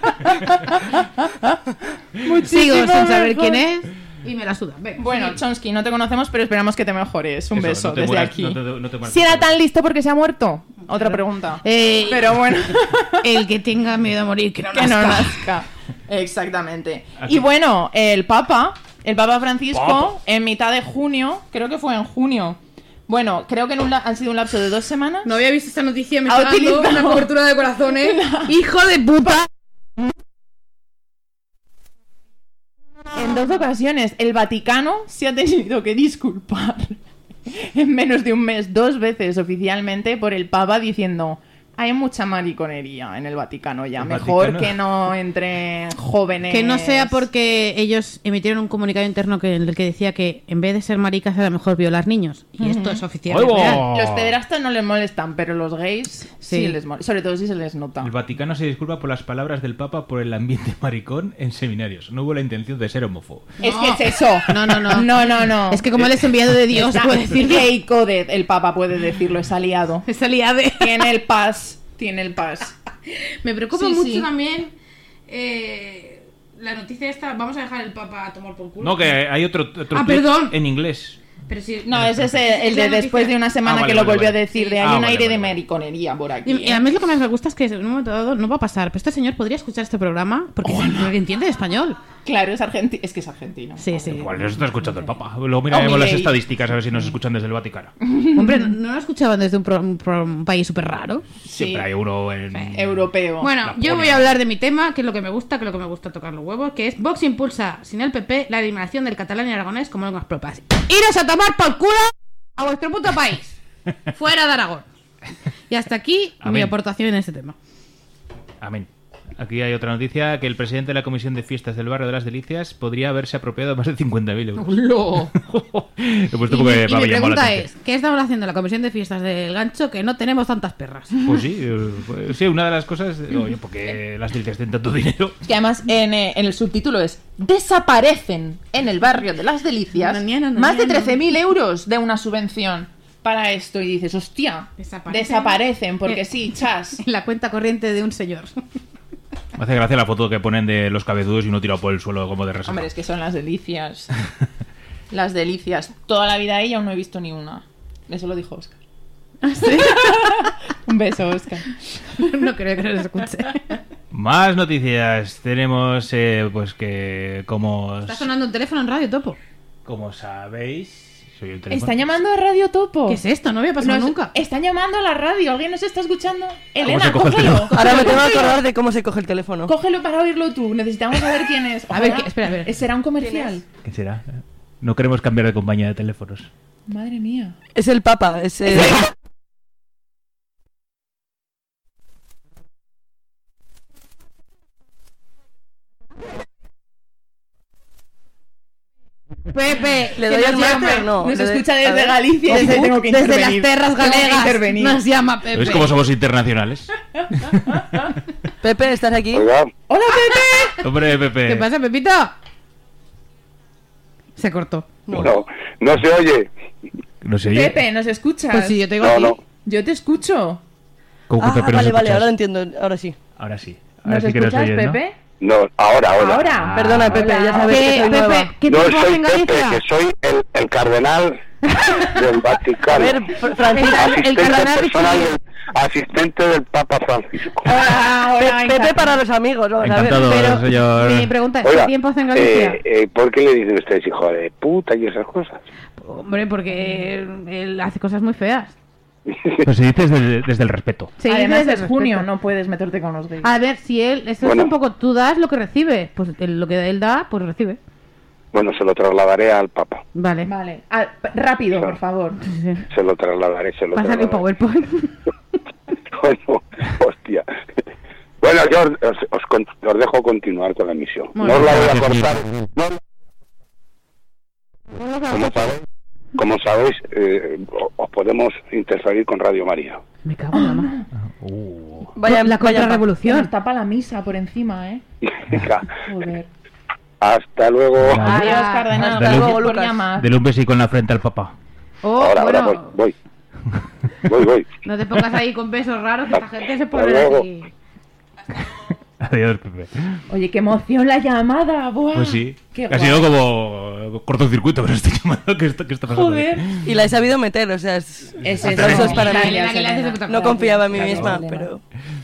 Sigo sin saber mejor. quién es y me la suda. Venga, Bueno, sigue. Chomsky, no te conocemos, pero esperamos que te mejores. Un Eso, beso no te desde mueras- aquí. no te- no te mueras. Si era tan listo porque se ha muerto. Otra pregunta. Eh, Pero bueno. el que tenga miedo a morir, que no que no nazca. nazca. Exactamente. Así. Y bueno, el Papa, el Papa Francisco, Papa. en mitad de junio, creo que fue en junio. Bueno, creo que en un la- han sido un lapso de dos semanas. No había visto esta noticia, me Ha está dando utilizado- una cobertura de corazones. ¡Hijo de puta! En dos ocasiones, el Vaticano se ha tenido que disculpar en menos de un mes, dos veces oficialmente, por el Papa diciendo: hay mucha mariconería en el Vaticano ya. El Mejor Vaticano. que no entren jóvenes. Que no sea porque ellos emitieron un comunicado interno que, en el que decía que en vez de ser maricas era mejor violar niños. Y esto es oficial. ¡Ay, es real. bo! Los pederastas no les molestan, pero los gays sí, Sí. les molestan. Sobre todo si se les nota. El Vaticano se disculpa por las palabras del Papa por el ambiente maricón en seminarios. No hubo la intención de ser homófobo. Es que es eso. No, no, no. No, no, no. Es que como él es enviado de Dios, Está- puede decir gay coded, el Papa puede decirlo, es aliado. que esa liade. Tiene el pas, tiene el pas. Me preocupa Sí, mucho sí. también eh, la noticia esta. Vamos a dejar el Papa a tomar por culo. No, que hay otro, otro Ah, tuit perdón. en inglés. Pero si, No, ese es el, el de La noticia- después de una semana Ah, vale, que lo vale, volvió vale. a decir, Sí. de hay Ah, un vale, aire vale, de vale. mariconería por aquí. Y, y a mí lo que más me gusta es que en un momento dado no va a pasar, pero este señor podría escuchar este programa porque, porque entiende español. Claro, es argentino. Es que es argentino. Sí, sí. Igual nos está escuchando el Papa. Luego miraremos Oh, las gay. estadísticas a ver si nos escuchan desde el Vaticano. Hombre, ¿no no lo escuchaban desde un, pro- un pro- un país súper raro? Siempre hay uno en... Europeo. Bueno, Laponia. yo voy a hablar de mi tema, que es lo que me gusta, que es lo que me gusta tocar los huevos, que es Vox impulsa, sin el P P, la eliminación del catalán y aragonés como lenguas propias. ¡Iros a tomar por culo a vuestro puto país! ¡Fuera de Aragón! Y hasta aquí mi Amén. aportación en este tema. Amén. Aquí hay otra noticia, que el presidente de la Comisión de Fiestas del Barrio de las Delicias podría haberse apropiado de más de cincuenta mil euros. ¡Lo! He puesto Y, porque mi- y me mi había llamado la pregunta atención. es, ¿qué estamos haciendo en la comisión de fiestas del gancho que no tenemos tantas perras? Pues sí, eh, pues sí, una de las cosas... Oye, porque las delicias tienen tanto dinero. Que además en, eh, en el subtítulo es: desaparecen en el barrio de las Delicias No, no, no, no, más de no. trece mil euros de una subvención para esto. Y dices, hostia, Desaparecen. desaparecen, porque Eh. sí, chas. En la cuenta corriente de un señor. Me hace gracia la foto que ponen de los cabezudos y uno tirado por el suelo como de resaca. Hombre, es que son las delicias. Las delicias. Toda la vida ahí aún no he visto ni una. Eso lo dijo Oscar. Un beso, Oscar. No creo que nos escuche. Más noticias. Tenemos, eh, pues que como, Está sonando un teléfono en Radio Topo. como sabéis... Soy el teléfono. Están llamando a Radio Topo. ¿Qué es esto? No había pasado Nos- nunca. Están llamando a la radio. ¿Alguien nos está escuchando? Elena, se coge el cógelo. teléfono? Ahora me tengo que Cógelo. acordar de cómo se coge el teléfono. Cógelo para oírlo tú. Necesitamos saber quién es. A ver, Ojalá- ¿qué- espera, a ver. ¿Será un comercial? ¿Qué será? No queremos cambiar de compañía de teléfonos. Madre mía. Es el Papa, es el... Pepe. ¿Le que doy nos el llama. máster? No. Nos le doy- escucha a desde ver. Galicia y Desde, dice, tengo que desde las intervenir. tierras Tengo que galegas intervenir. nos llama Pepe. ¿Veis cómo somos internacionales? Pepe, ¿estás aquí? Oiga, ¡Hola, Pepe! Hombre, Pepe. ¿Qué pasa, Pepito? Se cortó. no, no se oye. No sé. oye. Pepe, ¿nos escuchas? Pues sí, yo te digo No, a ti. no. Yo te escucho. ¿Cómo que Ah, Pepe nos vale, vale, escuchas? ahora lo entiendo, ahora sí. Ahora sí. Ahora ¿Nos sí que nos escuchas, oyes, ¿no? Pepe? No, ahora, ahora. Ahora. Perdona, Pepe, Hola. ya sabes que ¿Qué, soy nueva. Pepe, ¿qué No tiempo hace soy en Pepe, Galicia? que soy el, el cardenal del A Vaticano. ver, Fr- Francisco, El- asistente cardenal personal Richie. del, asistente del Papa Francisco. Hola, hola, Pe- Pepe hija. para los amigos, vamos a ver. Encantado, Pero señor. mi pregunta es, ¿qué Oiga, tiempo hace en Galicia? eh, eh, ¿por qué le dicen ustedes hijo de puta y esas cosas? Hombre, porque él, él hace cosas muy feas. Pues se dice desde, desde el respeto. Se dice Además desde es el junio, respeto. no puedes meterte con los gays. A ver, si él, eso Bueno. es un poco, tú das lo que recibes, pues él- lo que él da, pues recibe. Bueno, se lo trasladaré al Papa. Vale. Vale. Ah, p- rápido, por favor. Sí. Se lo trasladaré, se lo Pásale el trasladaré. PowerPoint. Bueno, hostia. Bueno, yo os, os, os con- os dejo continuar con la emisión. Muy No os la voy a bien. cortar. No- como sabéis, como sabéis eh, o- os podemos interferir con Radio María. Me cago en la mano. Uh. Vaya, la vaya Que contrarrevolución. nos tapa la misa por encima, ¿eh? Venga, Joder. hasta luego. Vale. Adiós, Ah, cardenal. hasta Gracias luego, por Lucas. llamar. Dele un besico en la frente al papá. Oh, Ahora, ahora voy, bueno, voy. Voy, voy. no te pongas ahí con besos raros, que esta gente se Hasta pone luego. así. Adiós, Pepe. Oye, qué emoción la llamada. Buah. Pues sí. Qué Ha guay. sido como cortocircuito, pero estoy llamando. ¿Qué está, qué está pasando? Joder. Y la he sabido meter, o sea, es... Es aplausos para La mí. Elena que le hace espectacular. No confiaba en mí Gracias, misma, Elena. pero...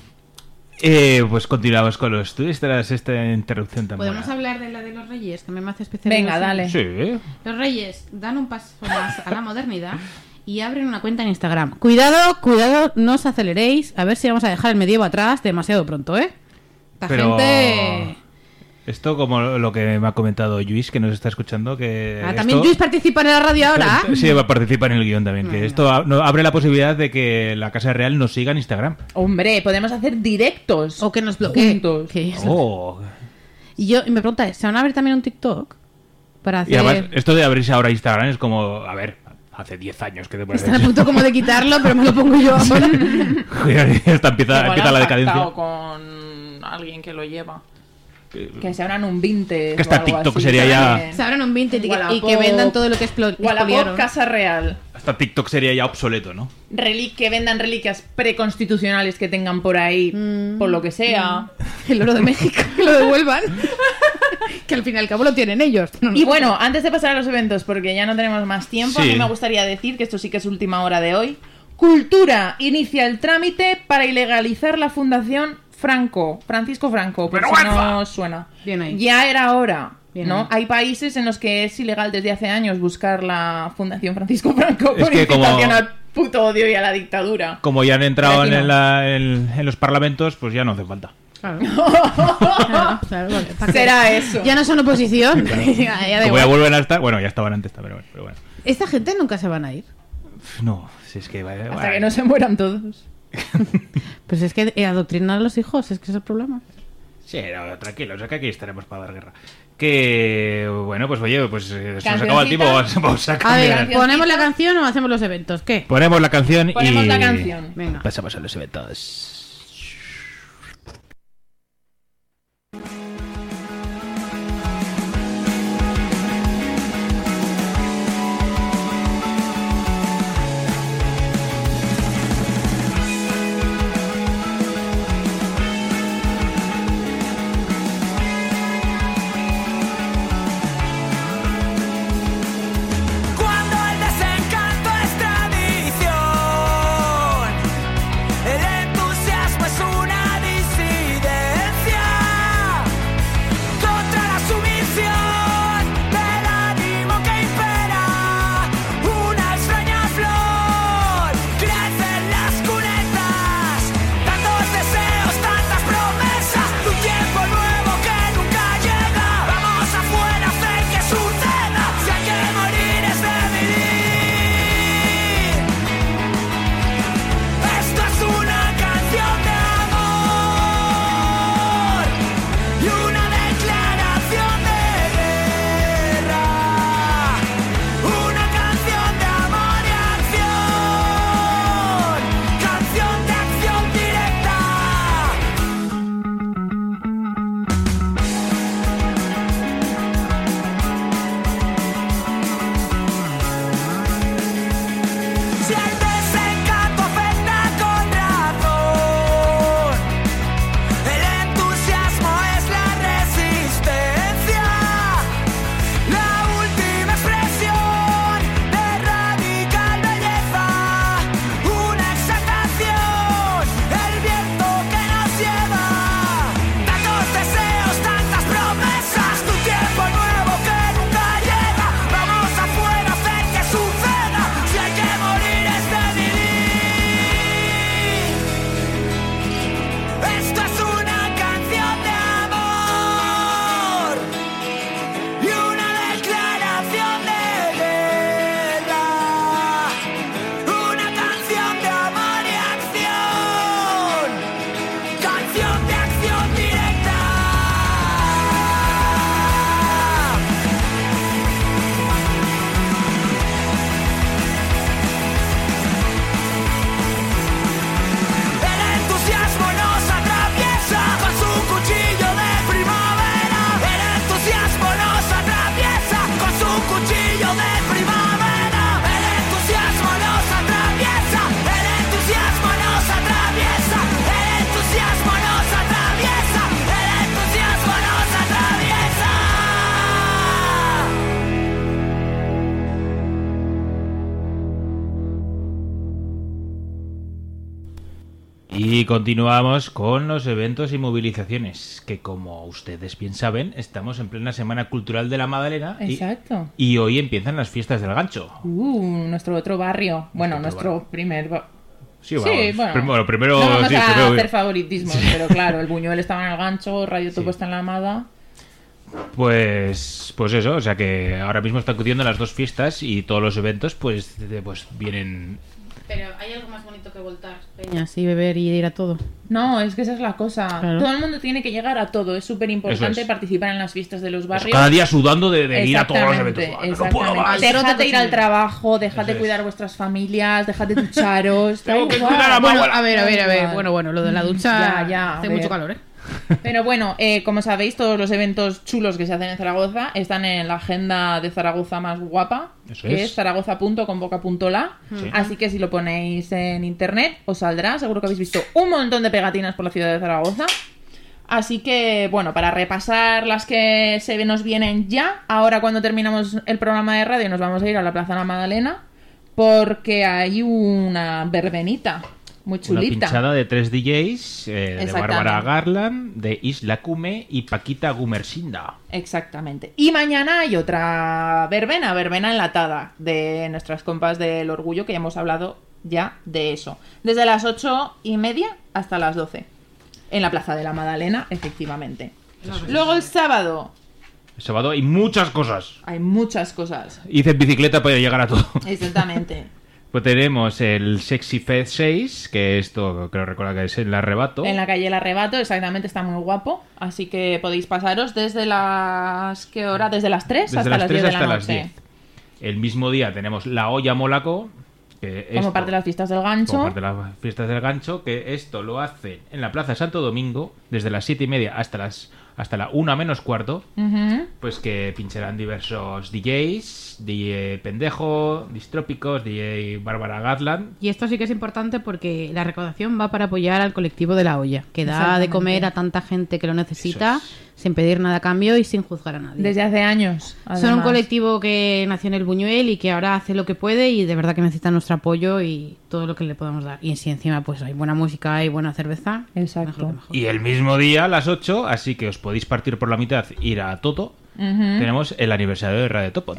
Eh, pues continuamos con los estudios tras esta interrupción tan ¿Podemos buena. hablar de la de los reyes? Que me hace especial. Venga, ilusión. dale. Sí. Los reyes dan un paso más a la modernidad y abren una cuenta en Instagram. Cuidado, cuidado, no os aceleréis. A ver si vamos a dejar el medievo atrás demasiado pronto, ¿eh? Esta Pero gente... esto como lo que me ha comentado Luis, que nos está escuchando, que Ah, ¿también esto- Luis participa en la radio ahora? Sí, va a participar en el guión también. Que Venga. esto a- no- abre la posibilidad de que la Casa Real nos siga en Instagram. Hombre, podemos hacer directos. O que nos bloquee. Juntos. ¿Qué es? Oh. Y yo y me pregunta, ¿se van a abrir también un TikTok? Para hacer... Y además, esto de abrirse ahora Instagram es como, a ver, hace diez años que te pones Están a punto como de quitarlo, pero me lo pongo yo. Esta empieza, Igual empieza han la decadencia. pactado con alguien que lo lleva. Que se abran un veinte. Que hasta TikTok sería ya- Se abran un Vinted y, que- y Wallapop. que vendan todo lo que explo- Wallapop, expoliaron. Casa Real. Hasta TikTok sería ya obsoleto, ¿no? Reli- que vendan reliquias preconstitucionales que tengan por ahí, Mm. por lo que sea. El oro de México, que lo devuelvan. Que al fin y al cabo lo tienen ellos. no Y nosotros. bueno, antes de pasar a los eventos, porque ya no tenemos más tiempo, Sí. a mí me gustaría decir que esto sí que es última hora de hoy. Cultura inicia el trámite para ilegalizar la Fundación Franco, Francisco Franco, por si no os suena. Bien ahí. Ya era hora, Bien ¿no? ahí. Hay países en los que es ilegal desde hace años buscar la Fundación Francisco Franco Es por que como- incitación al puto odio y a la dictadura. Como ya han entrado Pero aquí en, no. la- en- en los parlamentos, pues ya no hace falta. Claro. Claro, claro, vale. ¿Para qué? Será eso. Ya no son oposición. Ya, ya da Como ya igual. vuelven a estar, bueno, ya estaban antes, pero bueno. Pero bueno. Esta gente nunca se van a ir. No, si es que... vaya- Hasta vaya. que no se mueran todos. Pues es que eh, adoctrinar a los hijos, es que es el problema. Sí, no, tranquilo, o sea que aquí estaremos para dar guerra. Que, bueno, pues oye, pues eh, se nos Cancioncita. acaba el tiempo, vamos, vamos a A cambiar. ver, ¿ponemos la canción o hacemos los eventos? ¿Qué? Ponemos la canción Ponemos y... la canción. Venga. Pasamos a los eventos. Cuando el desencanto es tradición, el entusiasmo de primavera. El entusiasmo nos atraviesa, el entusiasmo nos atraviesa, el entusiasmo nos atraviesa, el entusiasmo nos atraviesa. Y continuamos con los eventos y movilizaciones, que como ustedes bien saben, estamos en plena Semana Cultural de la Magdalena. y- Exacto. Y, hoy empiezan las fiestas del gancho. Uh, nuestro otro barrio. Bueno, Nuestro nuestro primer... ba- Sí, vamos. bueno. Prim- bueno, primero... No vamos sí, a primero- hacer favoritismos, pero claro, el Buñuel estaba en el gancho, Radio Topo está en la Amada. Pues, pues eso, o sea que ahora mismo están acudiendo las dos fiestas y todos los eventos pues, de- pues vienen... Pero hay algo más bonito que voltar, Peña, sí, beber y ir a todo. No, es que esa es la cosa. Claro. Todo el mundo tiene que llegar a todo. Es súper importante Eso es. participar en las fiestas de los Eso, barrios. cada día sudando de, de ir a todos los eventos. Exactamente, ¡Ah, no puedo más! exactamente. Déjate ir al Eso trabajo, déjate es. cuidar vuestras familias, déjate ducharos. Tengo da que igual. cuidar a mi Bueno, abuela. a ver, a ver, a Da ver. igual. Bueno, bueno, lo de la ducha Ya, ya, hace a ver. mucho calor, ¿eh? Pero bueno, eh, como sabéis, todos los eventos chulos que se hacen en Zaragoza están en la agenda de Zaragoza más guapa, Eso que es. es zaragoza punto convoca punto la. Sí. Así que si lo ponéis en internet, os saldrá. Seguro que habéis visto un montón de pegatinas por la ciudad de Zaragoza. Así que, bueno, para repasar las que se nos vienen ya, ahora cuando terminamos el programa de radio nos vamos a ir a la Plaza de la Magdalena porque hay una verbenita muy Una chulita. pinchada de tres D Js, eh, de Exactamente. Bárbara Garland, de Isla Cume y Paquita Gumersinda. Exactamente. Y mañana hay otra verbena, verbena enlatada, de nuestras compas del Orgullo, que ya hemos hablado ya de eso. Desde las ocho y media hasta las doce. En la Plaza de la Magdalena, efectivamente. Luego el sábado El sábado hay muchas cosas. hay muchas cosas. Hice en bicicleta para llegar a todo. Exactamente. Pues tenemos el Sexy Fest seis, que esto creo recordar que es el arrebato. En la calle El Arrebato, exactamente, está muy guapo. Así que podéis pasaros desde las... ¿Qué hora? Desde las tres Desde hasta las las tres diez de hasta la las noche. diez. El mismo día tenemos la olla Mólaco, que Como esto- parte de las fiestas del gancho. como parte de las fiestas del gancho, que esto lo hacen en la Plaza de Santo Domingo, desde las siete y media hasta las hasta la una menos cuarto, Ujú. pues que pincharán diversos D Js, D J Pendejo, Distrópicos, D J Bárbara Garland. Y esto sí que es importante porque la recaudación va para apoyar al colectivo de la olla, que da de Exactamente. comer a tanta gente que lo necesita, Eso sin pedir nada a cambio y sin juzgar a nadie. Desde hace años. Son un además. colectivo que nació en el Buñuel y que ahora hace lo que puede y de verdad que necesita nuestro apoyo y todo lo que le podamos dar. Y si encima pues hay buena música y buena cerveza, Exacto. mejor que mejor. Y el mismo día a las ocho, así que os podéis partir por la mitad, ir a Toto. Ujú. Tenemos el aniversario de Radio Topo.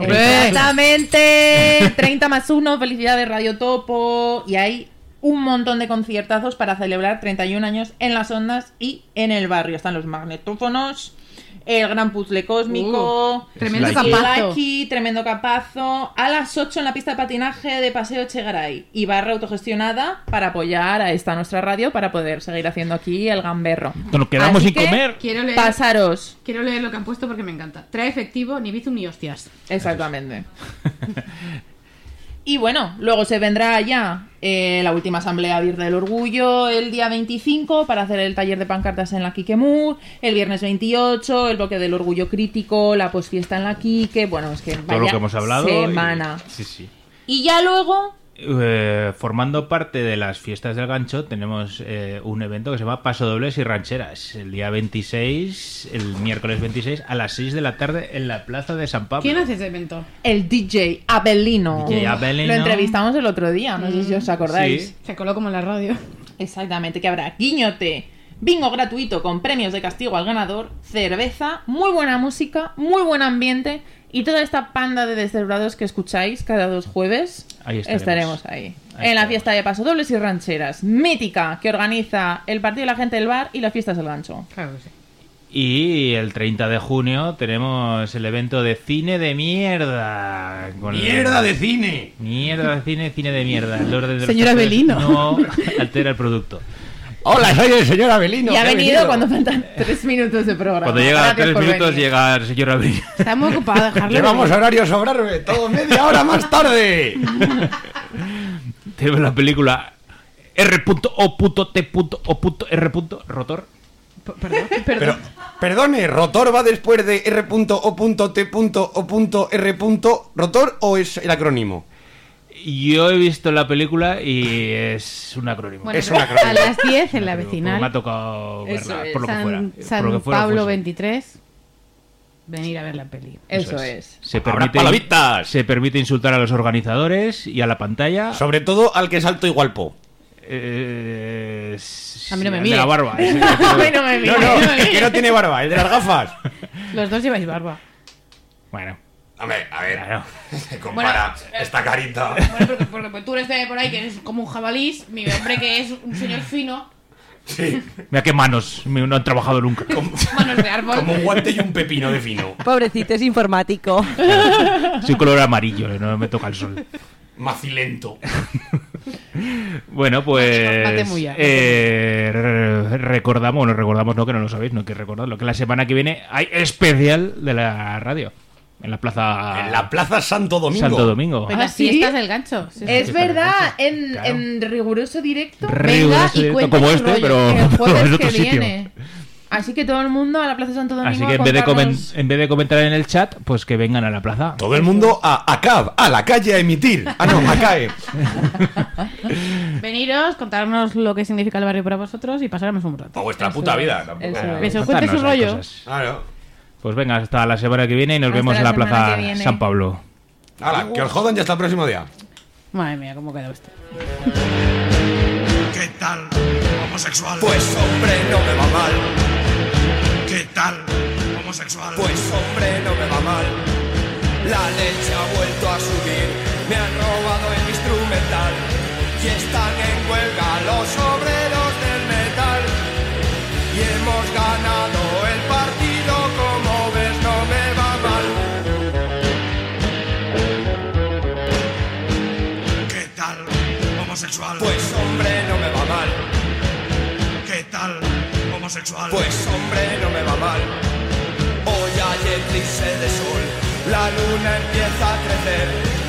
Exactamente. treinta más uno, felicidades Radio Topo. Y hay un montón de conciertazos para celebrar treinta y un años en las ondas y en el barrio. Están los magnetófonos, el gran puzzle cósmico, Uh, tremendo Slacky. capazo. Slacky, tremendo capazo. A las ocho en la pista de patinaje de Paseo Chegaray. Y barra autogestionada para apoyar a esta nuestra radio para poder seguir haciendo aquí el gamberro. Nos quedamos Así sin que, comer. Quiero leer, Pasaros. quiero leer lo que han puesto porque me encanta. Trae efectivo, ni bizum ni hostias. Exactamente. Y bueno, luego se vendrá ya eh, la última asamblea abierta del orgullo el día veinticinco para hacer el taller de pancartas en la Kikemur, el viernes veintiocho el bloque del orgullo crítico, la posfiesta en la Kike, bueno, es que Todo vaya lo que hemos hablado. y- semana. Sí, sí. Y ya luego, Eh, formando parte de las fiestas del gancho tenemos eh, un evento que se llama Paso Dobles y Rancheras el día veintiséis, el miércoles veintiséis a las seis de la tarde en la plaza de San Pablo. ¿Quién hace ese evento? el D J Abelino. D J Abelino. Lo entrevistamos el otro día, no sé si os acordáis. Sí. Se coló como en la radio. Exactamente, que habrá guiñote, bingo gratuito con premios de castigo al ganador, cerveza, muy buena música, muy buen ambiente y toda esta panda de descerebrados que escucháis cada dos jueves. Ahí estaremos. estaremos ahí. Ahí en la estaremos. fiesta de pasodobles y rancheras, mítica, que organiza el partido de la gente del bar y las fiestas del gancho. Claro que sí. Y el treinta de junio tenemos el evento de cine de mierda. con el- ¡Mierda de cine! Mierda de cine, cine de mierda. El orden de los Señor factores Avelino. No altera el producto. Hola, soy el señor Avelino. y ha que he venido cuando faltan tres minutos de programa. Cuando llega a Gracias tres por minutos venir. llega el señor Avelino. Está muy ocupado, dejarle. Llevamos venir. horario sobrarme, todo media hora más tarde. Tenemos la película R.O.T.O.R. Rotor. Perdón, perdón. Pero, perdone, ¿rotor va después de R O T O R? ¿Rotor o es el acrónimo? Yo he visto la película y es un acrónimo. Bueno, es un acrónimo. a las diez en la Porque vecinal. me ha tocado Eso verla, es. por lo que San, fuera. San por lo que fuera Pablo fuese. veintitrés. Venir a ver la peli. Eso es. Se Habrá permite, palabritas. se permite insultar a los organizadores y a la pantalla. Sobre todo al que es alto y guapo. Eh, A mí no me el mires. de la barba. ese- A mí no me No, mires. no, el que no tiene barba, el de las gafas. Los dos lleváis barba. Bueno, Hombre, a ver, claro. se compara esta carita. Bueno, porque, porque tú eres de por ahí que eres como un jabalís, mi hombre que es un señor fino, Sí, Mira qué manos, me- no han trabajado nunca. manos de árbol. como un guante y un pepino de fino. Pobrecito, es informático. Soy color amarillo, no me toca el sol. Macilento. Bueno, Mate pues muy ya. eh, re- recordamos, no recordamos, no que no lo sabéis, no hay que recordarlo, que la semana que viene hay especial de la radio en la plaza En la Plaza Santo Domingo. Santo Domingo. Venga, ¿Ah, sí? sí? Estás del gancho. Sí, sí. Es Sí, verdad, pero en, claro. en riguroso directo. Riguroso venga y directo, cuenta como tu este, rollo, pero que el jueves en otro que sitio. viene. Así que todo el mundo a la Plaza Santo Domingo. Así que a en vez, de comen- contarnos- en vez de comentar en el chat, pues que vengan a la plaza. Todo el mundo a ACAB, a la calle a emitir. Ah, no, a CAE. Veniros, contarnos lo que significa el barrio para vosotros y pasaremos un rato. A vuestra puta vida. Tampoco. Eso Bueno, es. Que se os cuente su contarnos ahí rollo. cosas. Claro. Pues venga, hasta la semana que viene y nos Hasta vemos la en la semana plaza que viene. San Pablo. Hala, que os jodan ya hasta el próximo día. Madre mía, cómo quedó esto. ¿Qué tal, homosexual? Pues hombre, no me va mal. ¿Qué tal, homosexual? Pues hombre, no me va mal. La leche ha vuelto a subir. Me han robado el instrumental. Y están en huelga los obreros del metal. Y hemos ganado el partido, como ves, no me va mal. ¿Qué tal, homosexual? Pues hombre, no me va mal. ¿Qué tal, homosexual? Pues hombre, no me va mal. Hoy hay eclipse de sol, la luna empieza a crecer.